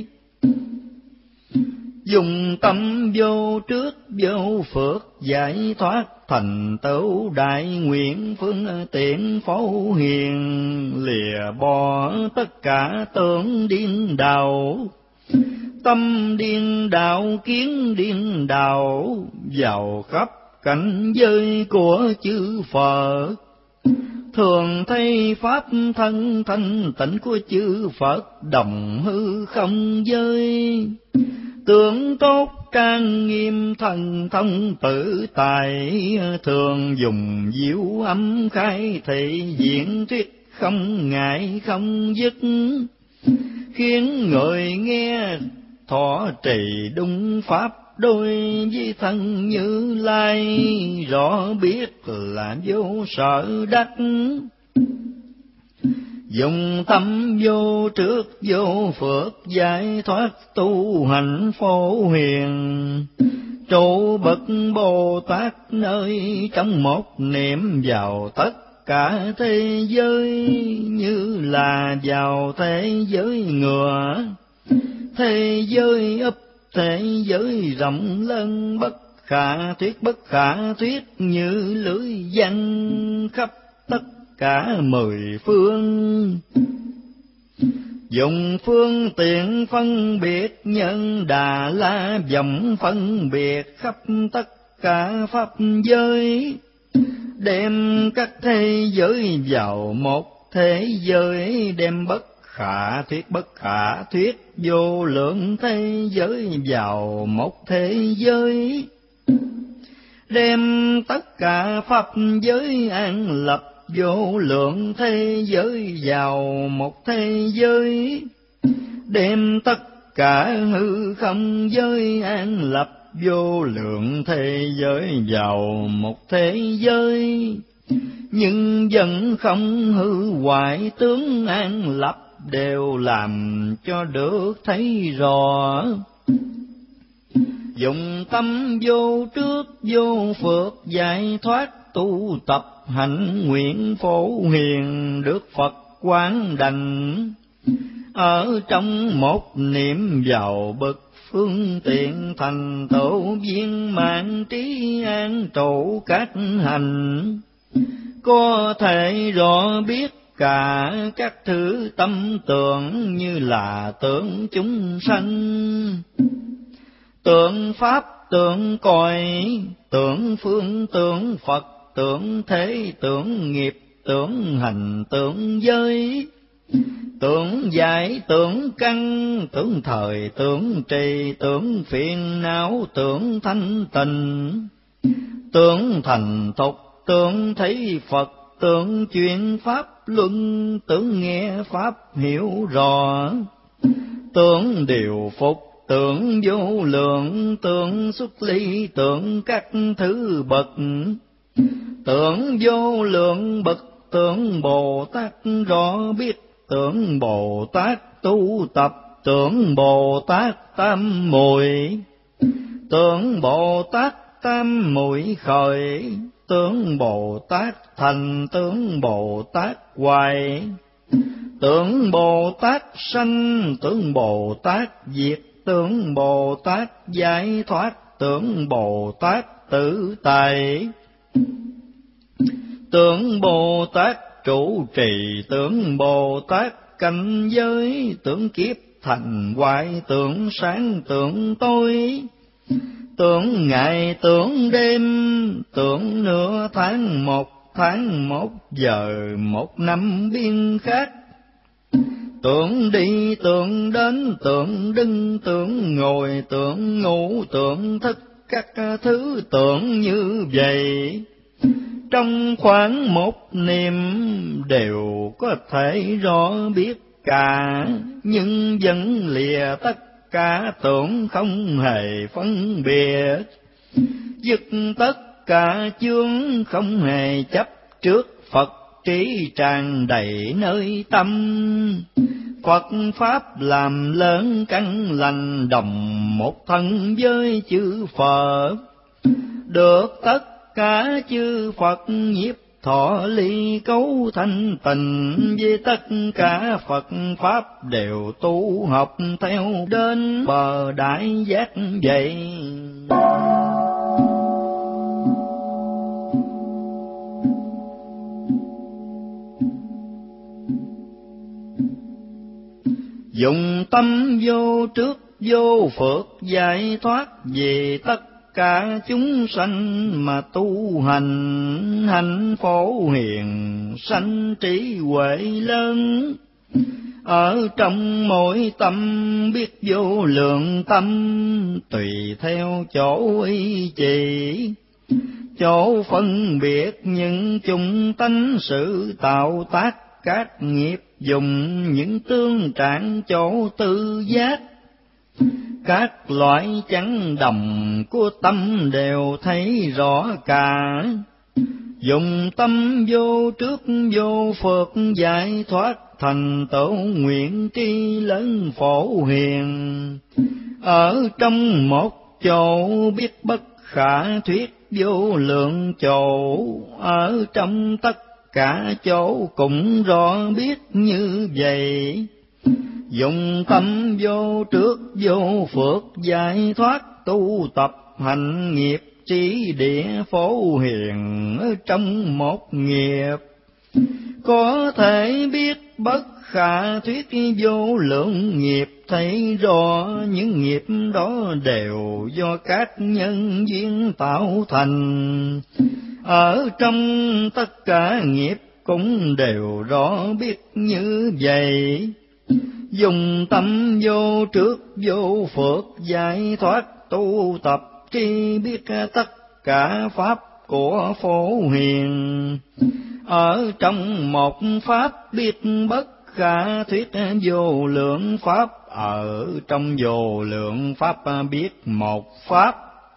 [SPEAKER 1] Dùng tâm vô trước vô phước giải thoát, thành tựu đại nguyện phương tiện phổ hiền. Lìa bỏ tất cả tưởng điên đảo, Tâm điên đạo kiến điên đạo, vào khắp cảnh giới của chư Phật. Thường thấy pháp thân thanh tịnh của chư Phật, đồng hư không giới. Tướng tốt trang nghiêm thần thông tự tại, thường dùng diệu âm khai thị diễn thuyết không ngại không dứt. Khiến người nghe thọ trì đúng pháp, đôi với thân Như Lai, rõ biết là vô sở đắc. Dùng tâm vô trước vô phước, giải thoát tu hành phổ hiền. Trụ bậc Bồ Tát nơi trong một niệm, vào tất cả thế giới, như là vào thế giới ngựa. Thế giới ấp thế giới rộng lớn, bất khả thuyết bất khả thuyết, như lưới danh khắp tất cả mười phương. Dùng phương tiện phân biệt, nhân đà la vọng phân biệt, khắp tất cả pháp giới. Đem các thế giới vào một thế giới, đem bất khả thuyết bất khả thuyết, vô lượng thế giới vào một thế giới. Đem tất cả pháp giới an lập, vô lượng thế giới vào một thế giới. Đem tất cả hư không giới an lập, vô lượng thế giới vào một thế giới. Nhưng vẫn không hư hoại tướng an lập, đều làm cho được thấy rõ. Dùng tâm vô trước vô phước, giải thoát tu tập hạnh nguyện phổ hiền, được Phật quán đảnh. Ở trong một niệm vào bậc phương tiện, thành tựu viên mãn trí an trụ các hành. Có thể rõ biết cả các thứ tâm tưởng, như là tưởng chúng sanh. Tưởng pháp tưởng cõi, tưởng phương tưởng Phật, tưởng thế tưởng nghiệp, tưởng hành tưởng giới. Tưởng giải tưởng căn, tưởng thời tưởng trì, tưởng phiền não tưởng thanh tịnh. Tưởng thành thục tưởng thấy Phật, tưởng chuyển pháp luân, tưởng nghe pháp hiểu rõ. Tưởng điều phục tưởng vô lượng, tưởng xuất ly tưởng các thứ bậc. Tưởng vô lượng bậc tưởng Bồ Tát rõ biết, tưởng Bồ Tát tu tập, tưởng Bồ Tát tam muội. Tưởng Bồ Tát tam muội khởi, tưởng Bồ Tát thành, tưởng Bồ Tát hoại. Tưởng Bồ Tát sanh, tưởng Bồ Tát diệt, tưởng Bồ Tát giải thoát, tưởng Bồ Tát tự tại. Tưởng Bồ Tát trụ trì, tưởng Bồ Tát cảnh giới, tưởng kiếp thành hoại, tưởng sáng tưởng tối. Tưởng ngày tưởng đêm, tưởng nửa tháng một tháng, một giờ một năm biên khác. Tưởng đi tưởng đến, tưởng đứng tưởng ngồi, tưởng ngủ tưởng thức, các thứ tưởng như vậy. Trong khoảng một niệm đều có thể rõ biết cả, nhưng vẫn lìa tất cả tưởng không hề phân biệt. Dứt tất cả chướng không hề chấp trước Phật, trí tràn đầy nơi tâm. Phật Pháp làm lớn căn lành, đồng một thân với chư Phật. Được tất cả chư Phật nhiếp thọ ly cấu thanh tịnh, với tất cả Phật Pháp đều tu học theo đến bờ đại giác vậy. Dụng tâm vô trước vô phước, giải thoát về tất cả chúng sanh mà tu hành. Hạnh phổ hiền sanh trí huệ lớn, ở trong mỗi tâm biết vô lượng tâm. Tùy theo chỗ ý chỉ, chỗ phân biệt những chung tánh sự tạo tác các nghiệp. Dùng những tương trạng chỗ tư giác, các loại chẳng đồng của tâm đều thấy rõ cả. Dùng tâm vô trước vô phước, giải thoát thành tựu nguyện tri lớn phổ hiền. Ở trong một chỗ biết bất khả thuyết vô lượng chỗ, ở trong tất cả chỗ cũng rõ biết như vậy. Dùng tâm vô trước vô phước, giải thoát tu tập hành nghiệp. Trí địa phổ hiền ở trong một nghiệp, có thể biết bất khả thuyết vô lượng nghiệp. Thấy rõ những nghiệp đó đều do các nhân duyên tạo thành. Ở trong tất cả nghiệp cũng đều rõ biết như vậy. Dùng tâm vô trước vô phước, giải thoát tu tập tri biết tất cả pháp của phổ hiền. Ở trong một pháp biết bất khả thuyết vô lượng pháp, ở trong vô lượng pháp biết một pháp.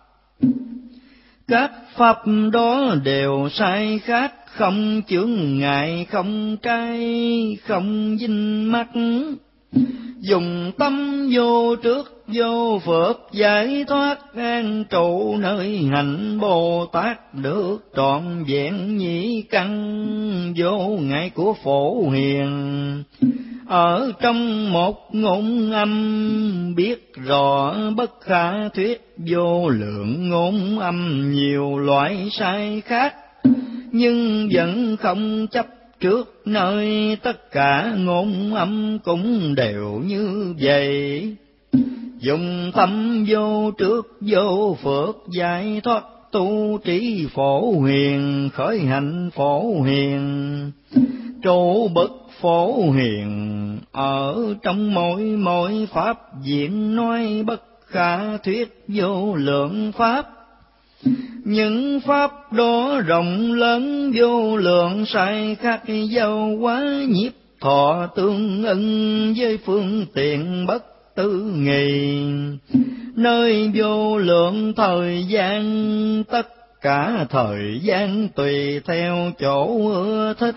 [SPEAKER 1] Các pháp đó đều sai khác, không chướng ngại, không trái, không dính mắc. Dùng tâm vô trước vô phước, giải thoát an trụ nơi hạnh Bồ Tát. Được trọn vẹn nhĩ căn vô ngại của phổ hiền. Ở trong một ngôn âm biết rõ bất khả thuyết vô lượng ngôn âm. Nhiều loại sai khác nhưng vẫn không chấp trước, nơi tất cả ngôn âm cũng đều như vậy. Dùng tâm vô trước vô phước, giải thoát tu trí phổ hiền. Khởi hạnh phổ hiền, trụ bậc phổ hiền. Ở trong mỗi mỗi pháp diễn nói bất khả thuyết vô lượng pháp. Những pháp đó rộng lớn vô lượng, sai khác giao hóa nhiếp thọ. Tương ưng với phương tiện bất tư nghì, nơi vô lượng thời gian. Tất cả thời gian tùy theo chỗ ưa thích,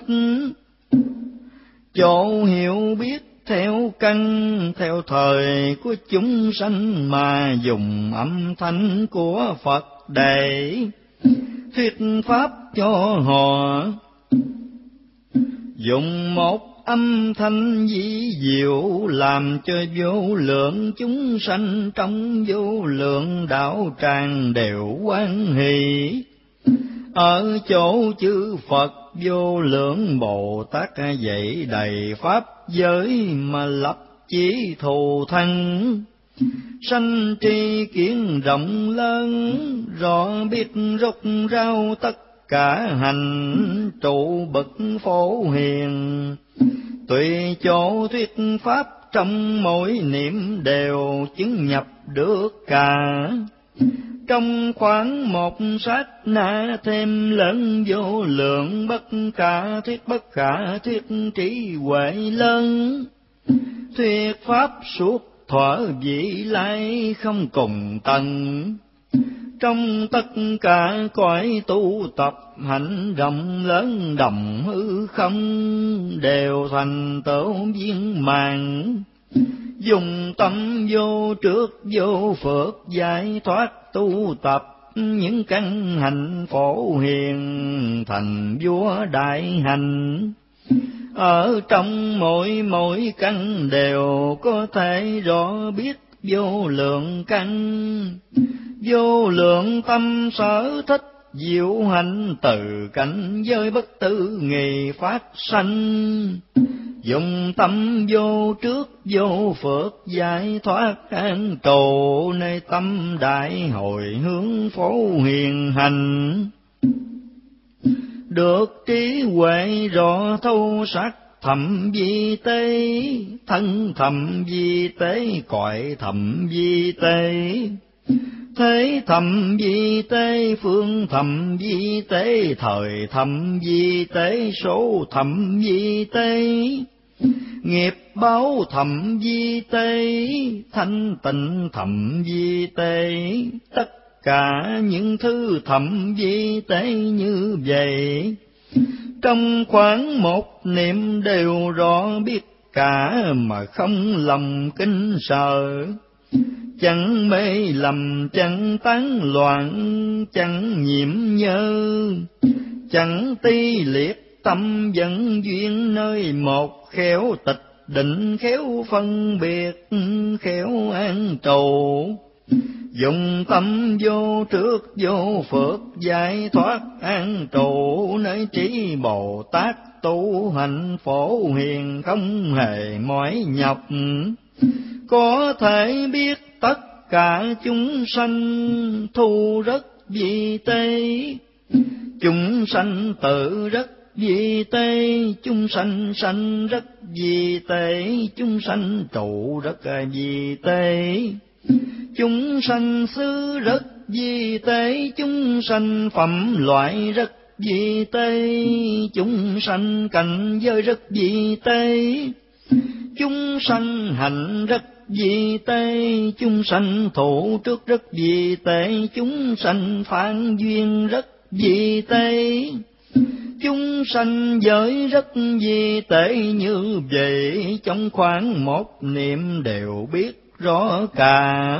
[SPEAKER 1] chỗ hiểu biết theo căn. Theo thời của chúng sanh mà dùng âm thanh của Phật để thuyết pháp cho họ. Dùng một âm thanh dĩ diệu, làm cho vô lượng chúng sanh trong vô lượng đạo tràng đều hoan hỷ. Ở chỗ chư Phật vô lượng Bồ Tát dạy đầy pháp giới, mà lập chí thù thắng. Sanh tri kiến rộng lớn, rõ biết rốt rao tất cả hành. Trụ bậc phổ hiền, tùy chỗ thuyết pháp. Trong mỗi niệm đều chứng nhập được cả. Trong khoảng một sát na thêm lớn vô lượng, bất khả thuyết bất khả thuyết trí huệ lớn. Thuyết pháp suốt thuở vị lai không cùng tận. Trong tất cả cõi tu tập hạnh rộng lớn, đồng hư không đều thành tựu viên mãn. Dùng tâm vô trước vô phước, giải thoát tu tập những căn hạnh phổ hiền. Thành vua đại hành, ở trong mỗi mỗi căn đều có thể rõ biết vô lượng căn. Vô lượng tâm sở thích diệu hạnh, từ cảnh giới bất tử nghì phát sanh. Dùng tâm vô trước vô phước, giải thoát an trụ, nơi tâm đại hồi hướng phổ hiền hành. Được trí huệ rõ thâu sắc, thậm vi tế, thân thậm vi tế, cõi thậm vi tế. Thế thậm vi tế, phương thậm vi tế, thời thậm vi tế, số thậm vi tế. Nghiệp báo thậm vi tế, thanh tịnh thậm vi tế. Tất cả những thứ thậm vi tế như vậy, trong khoảng một niệm đều rõ biết cả, mà không lòng kinh sợ. Chẳng mê lầm, chẳng tán loạn, chẳng nhiễm nhơ, chẳng ti liệt tâm dẫn duyên nơi một. Khéo tịch định, khéo phân biệt, khéo an trụ. Dùng tâm vô trước vô phước, giải thoát an trụ, nơi trí Bồ Tát tu hành phổ hiền không hề mỏi nhọc. Có thể biết tất cả chúng sanh thu rất vi tế, chúng sanh tự rất vi tế, chúng sanh sanh rất vi tế, chúng sanh trụ rất vi tế. Chúng sanh xứ rất vi tế, chúng sanh phẩm loại rất vi tế, chúng sanh cảnh giới rất vi tế. Chúng sanh hành rất vi tế, chúng sanh thủ trước rất vi tế, chúng sanh phản duyên rất vi tế. Chúng sanh giới rất vi tế như vậy, trong khoảng một niệm đều biết rõ cả.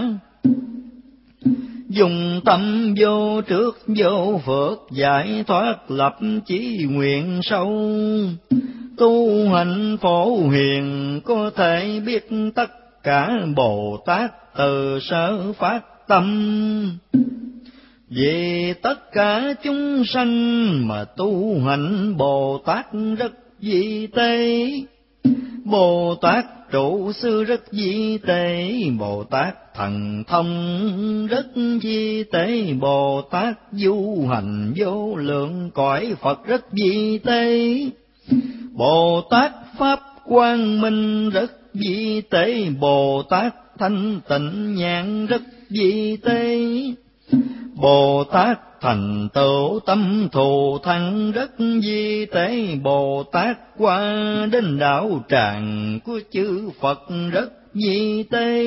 [SPEAKER 1] Dùng tâm vô trước vô phước, giải thoát lập chí nguyện sâu. Tu hành phổ hiền, có thể biết tất cả Bồ Tát từ sở phát tâm. Vì tất cả chúng sanh mà tu hành Bồ Tát rất vi tế. Bồ Tát trụ sư rất vi tế, Bồ Tát thần thông rất vi tế, Bồ Tát du hành vô lượng cõi Phật rất vi tế. Bồ Tát pháp quang minh rất vi tế, Bồ Tát thanh tịnh nhãn rất vi tế. Bồ Tát thành tựu tâm thù thắng rất vi tế, Bồ Tát qua đến đạo tràng của chư Phật rất vi tế.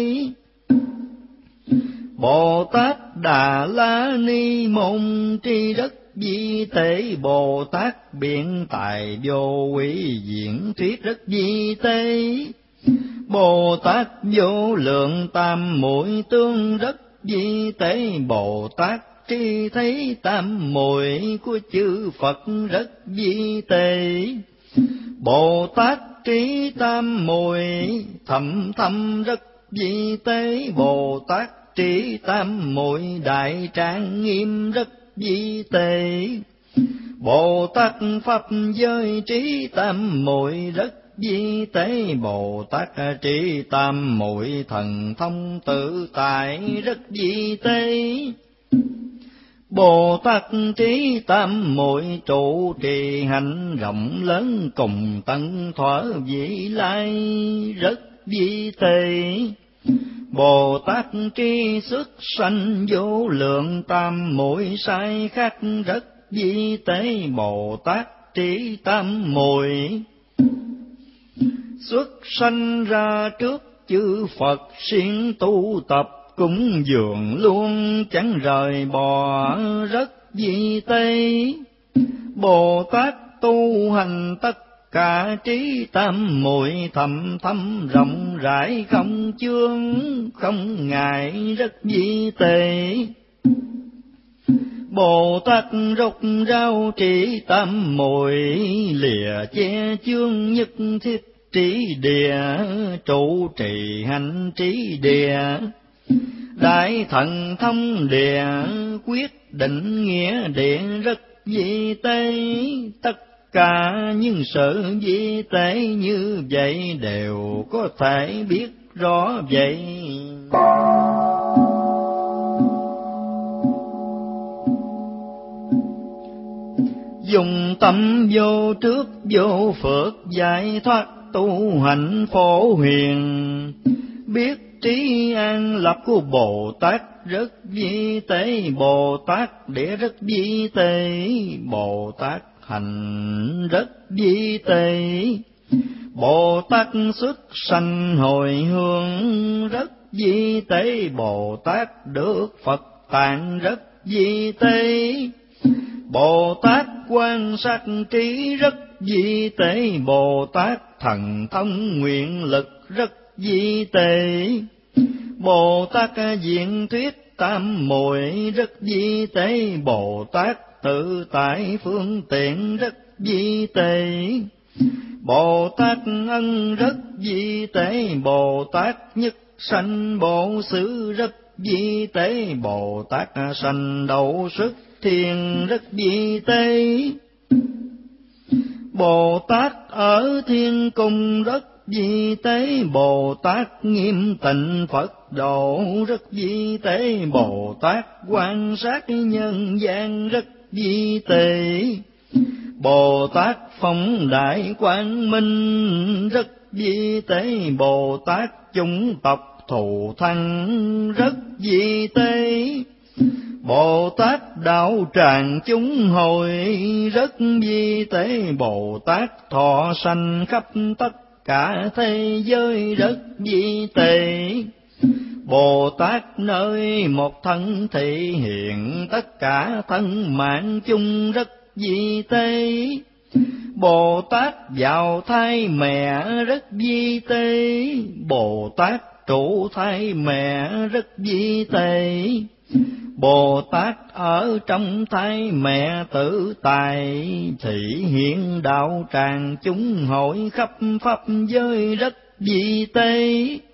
[SPEAKER 1] Bồ Tát Đà La Ni Môn Tri rất vi tế, Bồ Tát biện tài vô quý diễn thuyết rất vi tế. Bồ Tát vô lượng tam muội tương rất vi tế, Bồ Tát tri thấy tam muội của chư Phật rất vi tế. Bồ Tát trí tam muội thầm thâm rất vi tế, Bồ Tát trí tam muội đại trang nghiêm rất vi tế. Bồ Tát pháp giới trí tam muội rất vi tế, Bồ Tát trí tam muội thần thông tự tại rất vi tế. Bồ Tát trí tam muội trụ trì hạnh rộng lớn cùng tận thuở vị lai rất vi tế. Bồ Tát tri xuất sanh vô lượng tam muội sai khác rất vi tế, Bồ Tát trí tam muội xuất sanh ra trước chư Phật siêng tu tập, cúng dường luôn chẳng rời bỏ rất vi tế. Bồ Tát tu hành tất cả trí tam muội thầm thâm rộng rãi không chướng không ngại rất vi tế. Bồ Tát rốt rau trí tam muội lìa che chướng nhất thiết trí địa, trụ trì hành trí địa. Đại thần thông địa quyết định nghĩa địa rất vi tế, tất cả những sự vi tế như vậy đều có thể biết rõ vậy. Dùng tâm vô trước vô phước giải thoát tu hành phổ huyền, biết trí an lập của Bồ Tát rất vi tế, Bồ Tát địa rất vi tế, Bồ Tát hành rất vi tế, Bồ Tát xuất sanh hồi hướng rất vi tế, Bồ Tát được Phật tạng rất vi tế, Bồ Tát quan sát trí rất vi tế, Bồ Tát thần thông nguyện lực rất vi tế, Bồ Tát diện thuyết tam muội rất vi tế, Bồ Tát tự tại phương tiện rất vi tế, Bồ Tát ân rất vi tế, Bồ Tát nhất sanh bộ xứ rất vi tế, Bồ Tát sanh đậu xuất thiên rất vi tế, Bồ Tát ở thiên cung rất vi tế, Bồ Tát nghiêm tịnh Phật độ rất vi tế, Bồ Tát quan sát nhân gian rất vi tế, Bồ Tát phong đại quang minh rất vi tế, Bồ Tát chúng tộc thù thắng rất vi tế, Bồ Tát đạo tràng chúng hồi rất vi tế, Bồ Tát thọ sanh khắp tất cả thế giới rất vi tế, Bồ Tát nơi một thân thị hiện tất cả thân mạng chung rất vi tế, Bồ Tát vào thai mẹ rất vi tế, Bồ Tát trụ thai mẹ rất vi tế, Bồ Tát ở trong thai mẹ tự tại thị hiện đạo tràng chúng hội khắp pháp giới rất vi tế,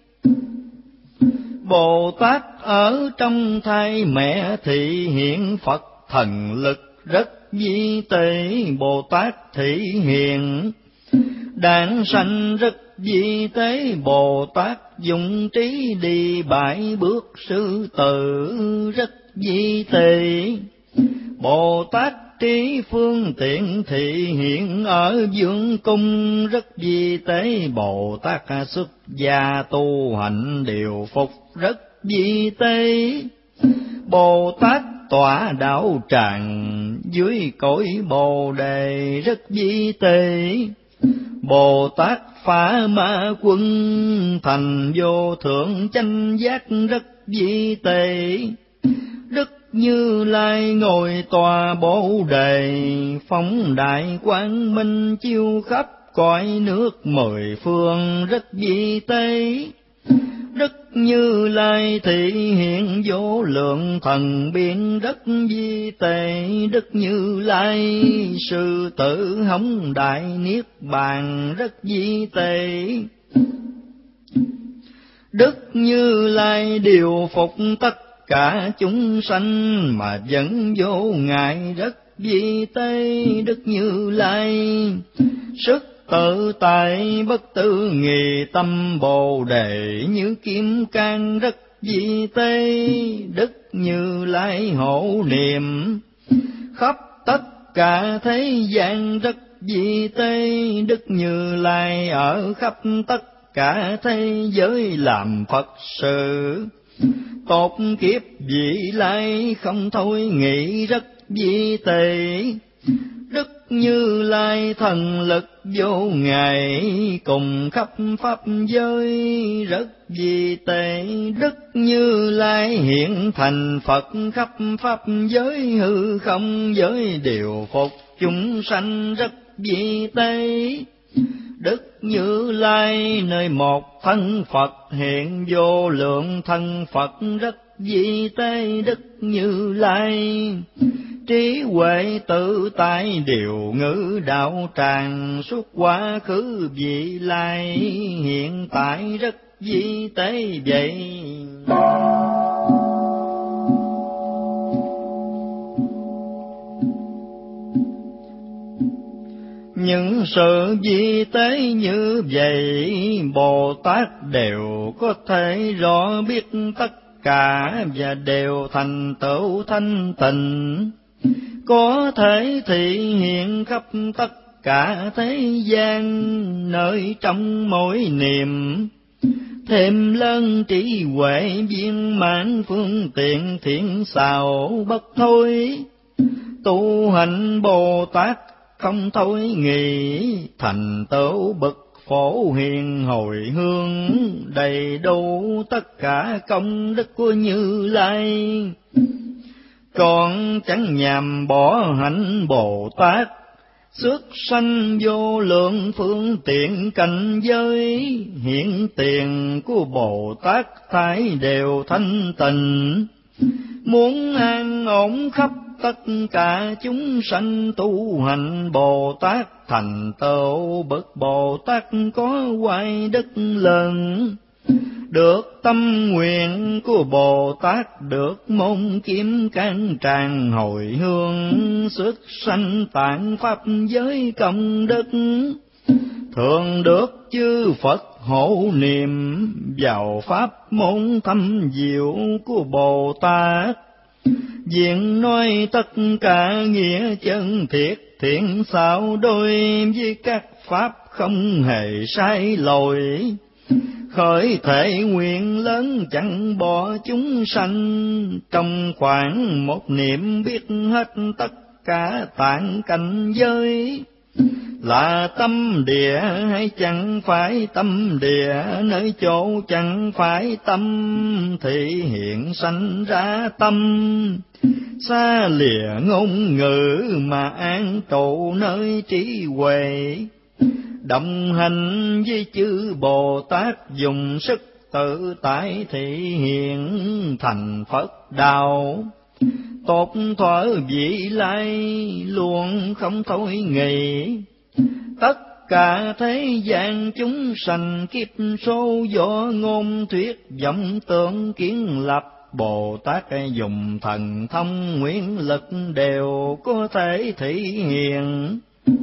[SPEAKER 1] Bồ Tát ở trong thai mẹ thị hiện Phật thần lực rất vi tế, Bồ Tát thị hiện đản sanh rất vi tế, Bồ Tát dùng trí đi bãi bước sư tử rất vi tế, Bồ Tát trí phương tiện thị hiện ở vương cung rất vi tế, Bồ Tát xuất gia tu hành điều phục rất vi tế, Bồ Tát tọa đạo tràng dưới cõi Bồ Đề rất vi tế, Bồ Tát phá ma quân thành vô thượng chánh giác rất vi tế, Đức Như Lai ngồi tòa Bồ Đề phóng đại quang minh chiếu khắp cõi nước mười phương rất vi tế, Đức Như Lai thị hiện vô lượng thần biến rất vi tế, Đức Như Lai sư tử hống đại niết bàn rất vi tế, Đức Như Lai điều phục tất cả chúng sanh mà vẫn vô ngại rất vi tế, Đức Như Lai sức tự tại bất tư nghì tâm Bồ Đề như kim cang rất vi tế, Đức Như Lai hộ niệm khắp tất cả thế gian rất vi tế, Đức Như Lai ở khắp tất cả thế giới làm Phật sự, tốt kiếp vị lai không thôi nghĩ rất vi tế, Đức Như Lai thần lực vô ngại cùng khắp pháp giới rất vi tế, Đức Như Lai hiện thành Phật khắp pháp giới hư không giới điều phục chúng sanh rất vi tế, Đức Như Lai nơi một thân Phật hiện vô lượng thân Phật rất vi tế, Đức Như Lai trí huệ tự tại điều ngữ đạo tràng suốt quá khứ vị lai hiện tại rất vi tế vậy. Những sự vi tế như vậy, Bồ Tát đều có thể rõ biết tất cả và đều thành tựu thanh tịnh, có thể thị hiện khắp tất cả thế gian, nơi trong mỗi niệm thêm lớn trí huệ viên mãn, phương tiện thiện xảo bất thôi. Tu hành Bồ Tát không thôi nghỉ, thành tựu bậc phổ hiền hồi hương, đầy đủ tất cả công đức của Như Lai. Còn chẳng nhàm bỏ hạnh Bồ Tát, xuất sanh vô lượng phương tiện cảnh giới, hiện tiền của Bồ Tát thái đều thanh tịnh, muốn an ổn khắp tất cả chúng sanh. Tu hành Bồ Tát thành tựu bậc Bồ Tát có oai đức lớn, được tâm nguyện của Bồ Tát, được môn kiếm can tràng hồi hương, xuất sanh tạng pháp giới công đức, thường được chư Phật hộ niệm, vào pháp môn thâm diệu của Bồ Tát. Diện nói tất cả nghĩa chân thiệt, thiện xảo đối với các pháp không hề sai lỗi, khởi thể nguyện lớn chẳng bỏ chúng sanh, trong khoảng một niệm biết hết tất cả tạng cảnh giới. Là tâm địa hay chẳng phải tâm địa, nơi chỗ chẳng phải tâm thì hiện sanh ra tâm. Xa lìa ngôn ngữ mà an trụ nơi trí huệ, đồng hành với chư Bồ Tát dùng sức tự tại thị hiện thành Phật đạo. Tốt thuở vị lai luôn không thôi nghỉ, tất cả thế gian chúng sanh kiếp số do ngôn thuyết vọng tưởng kiến lập. Bồ Tát dùng thần thông nguyện lực đều có thể thể hiện,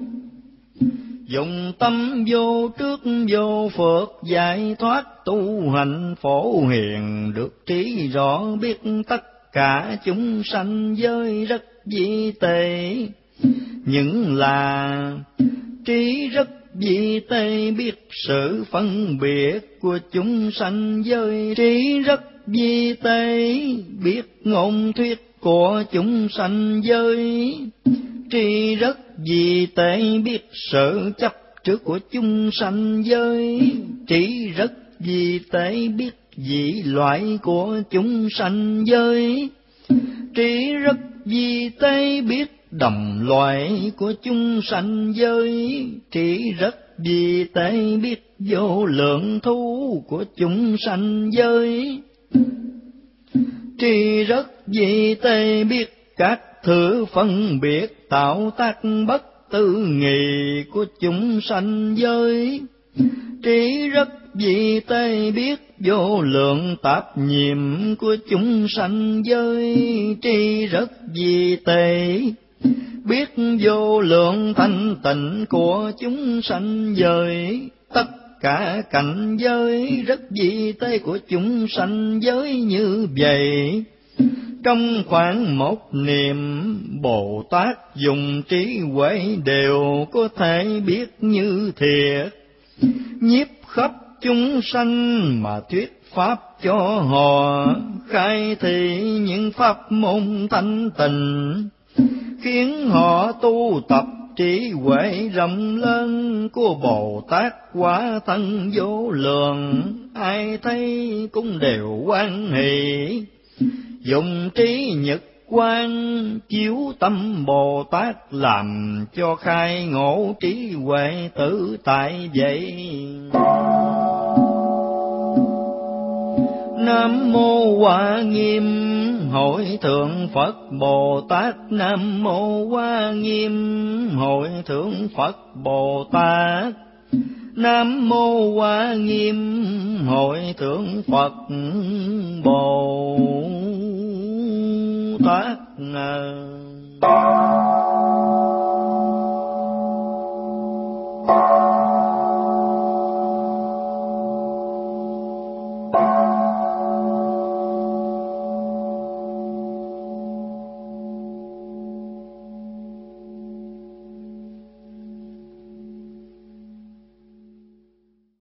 [SPEAKER 1] dùng tâm vô trước vô phước giải thoát tu hành phổ hiền, được trí rõ biết tất cả chúng sanh giới rất vi tế. Những là trí rất vi tế biết sự phân biệt của chúng sanh giới, trí rất vi tế biết ngôn thuyết của chúng sanh giới, trí rất vi tế biết sự chấp trước của chúng sanh giới, trí rất vi tế biết dị loại của chúng sanh giới, trí rất vi tế biết đồng loại của chúng sanh giới, trí rất vi tế biết vô lượng thú của chúng sanh giới, trí rất vi tế biết các thứ phân biệt tạo tác bất tư nghị của chúng sanh giới, trí rất vi tế biết vô lượng tạp nhiệm của chúng sanh giới, trí rất vi tế biết vô lượng thanh tịnh của chúng sanh giới. Tất cả cảnh giới rất vi tế của chúng sanh giới như vậy, trong khoảng một niệm Bồ Tát dùng trí huệ đều có thể biết như thiệt, nhiếp khắp chúng sanh mà thuyết pháp cho họ, khai thị những pháp môn thanh tịnh, khiến họ tu tập trí huệ rộng lớn của Bồ Tát quả thân vô lượng. Ai thấy cũng đều hoan hỷ, dùng trí nhật quang chiếu tâm Bồ Tát, làm cho khai ngộ trí huệ tự tại vậy. Nam mô Hoa Nghiêm Hội Thượng Phật Bồ Tát. Nam mô Hoa Nghiêm Hội Thượng Phật Bồ Tát. Nam mô Hoa Nghiêm Hội Thượng Phật Bồ Tát.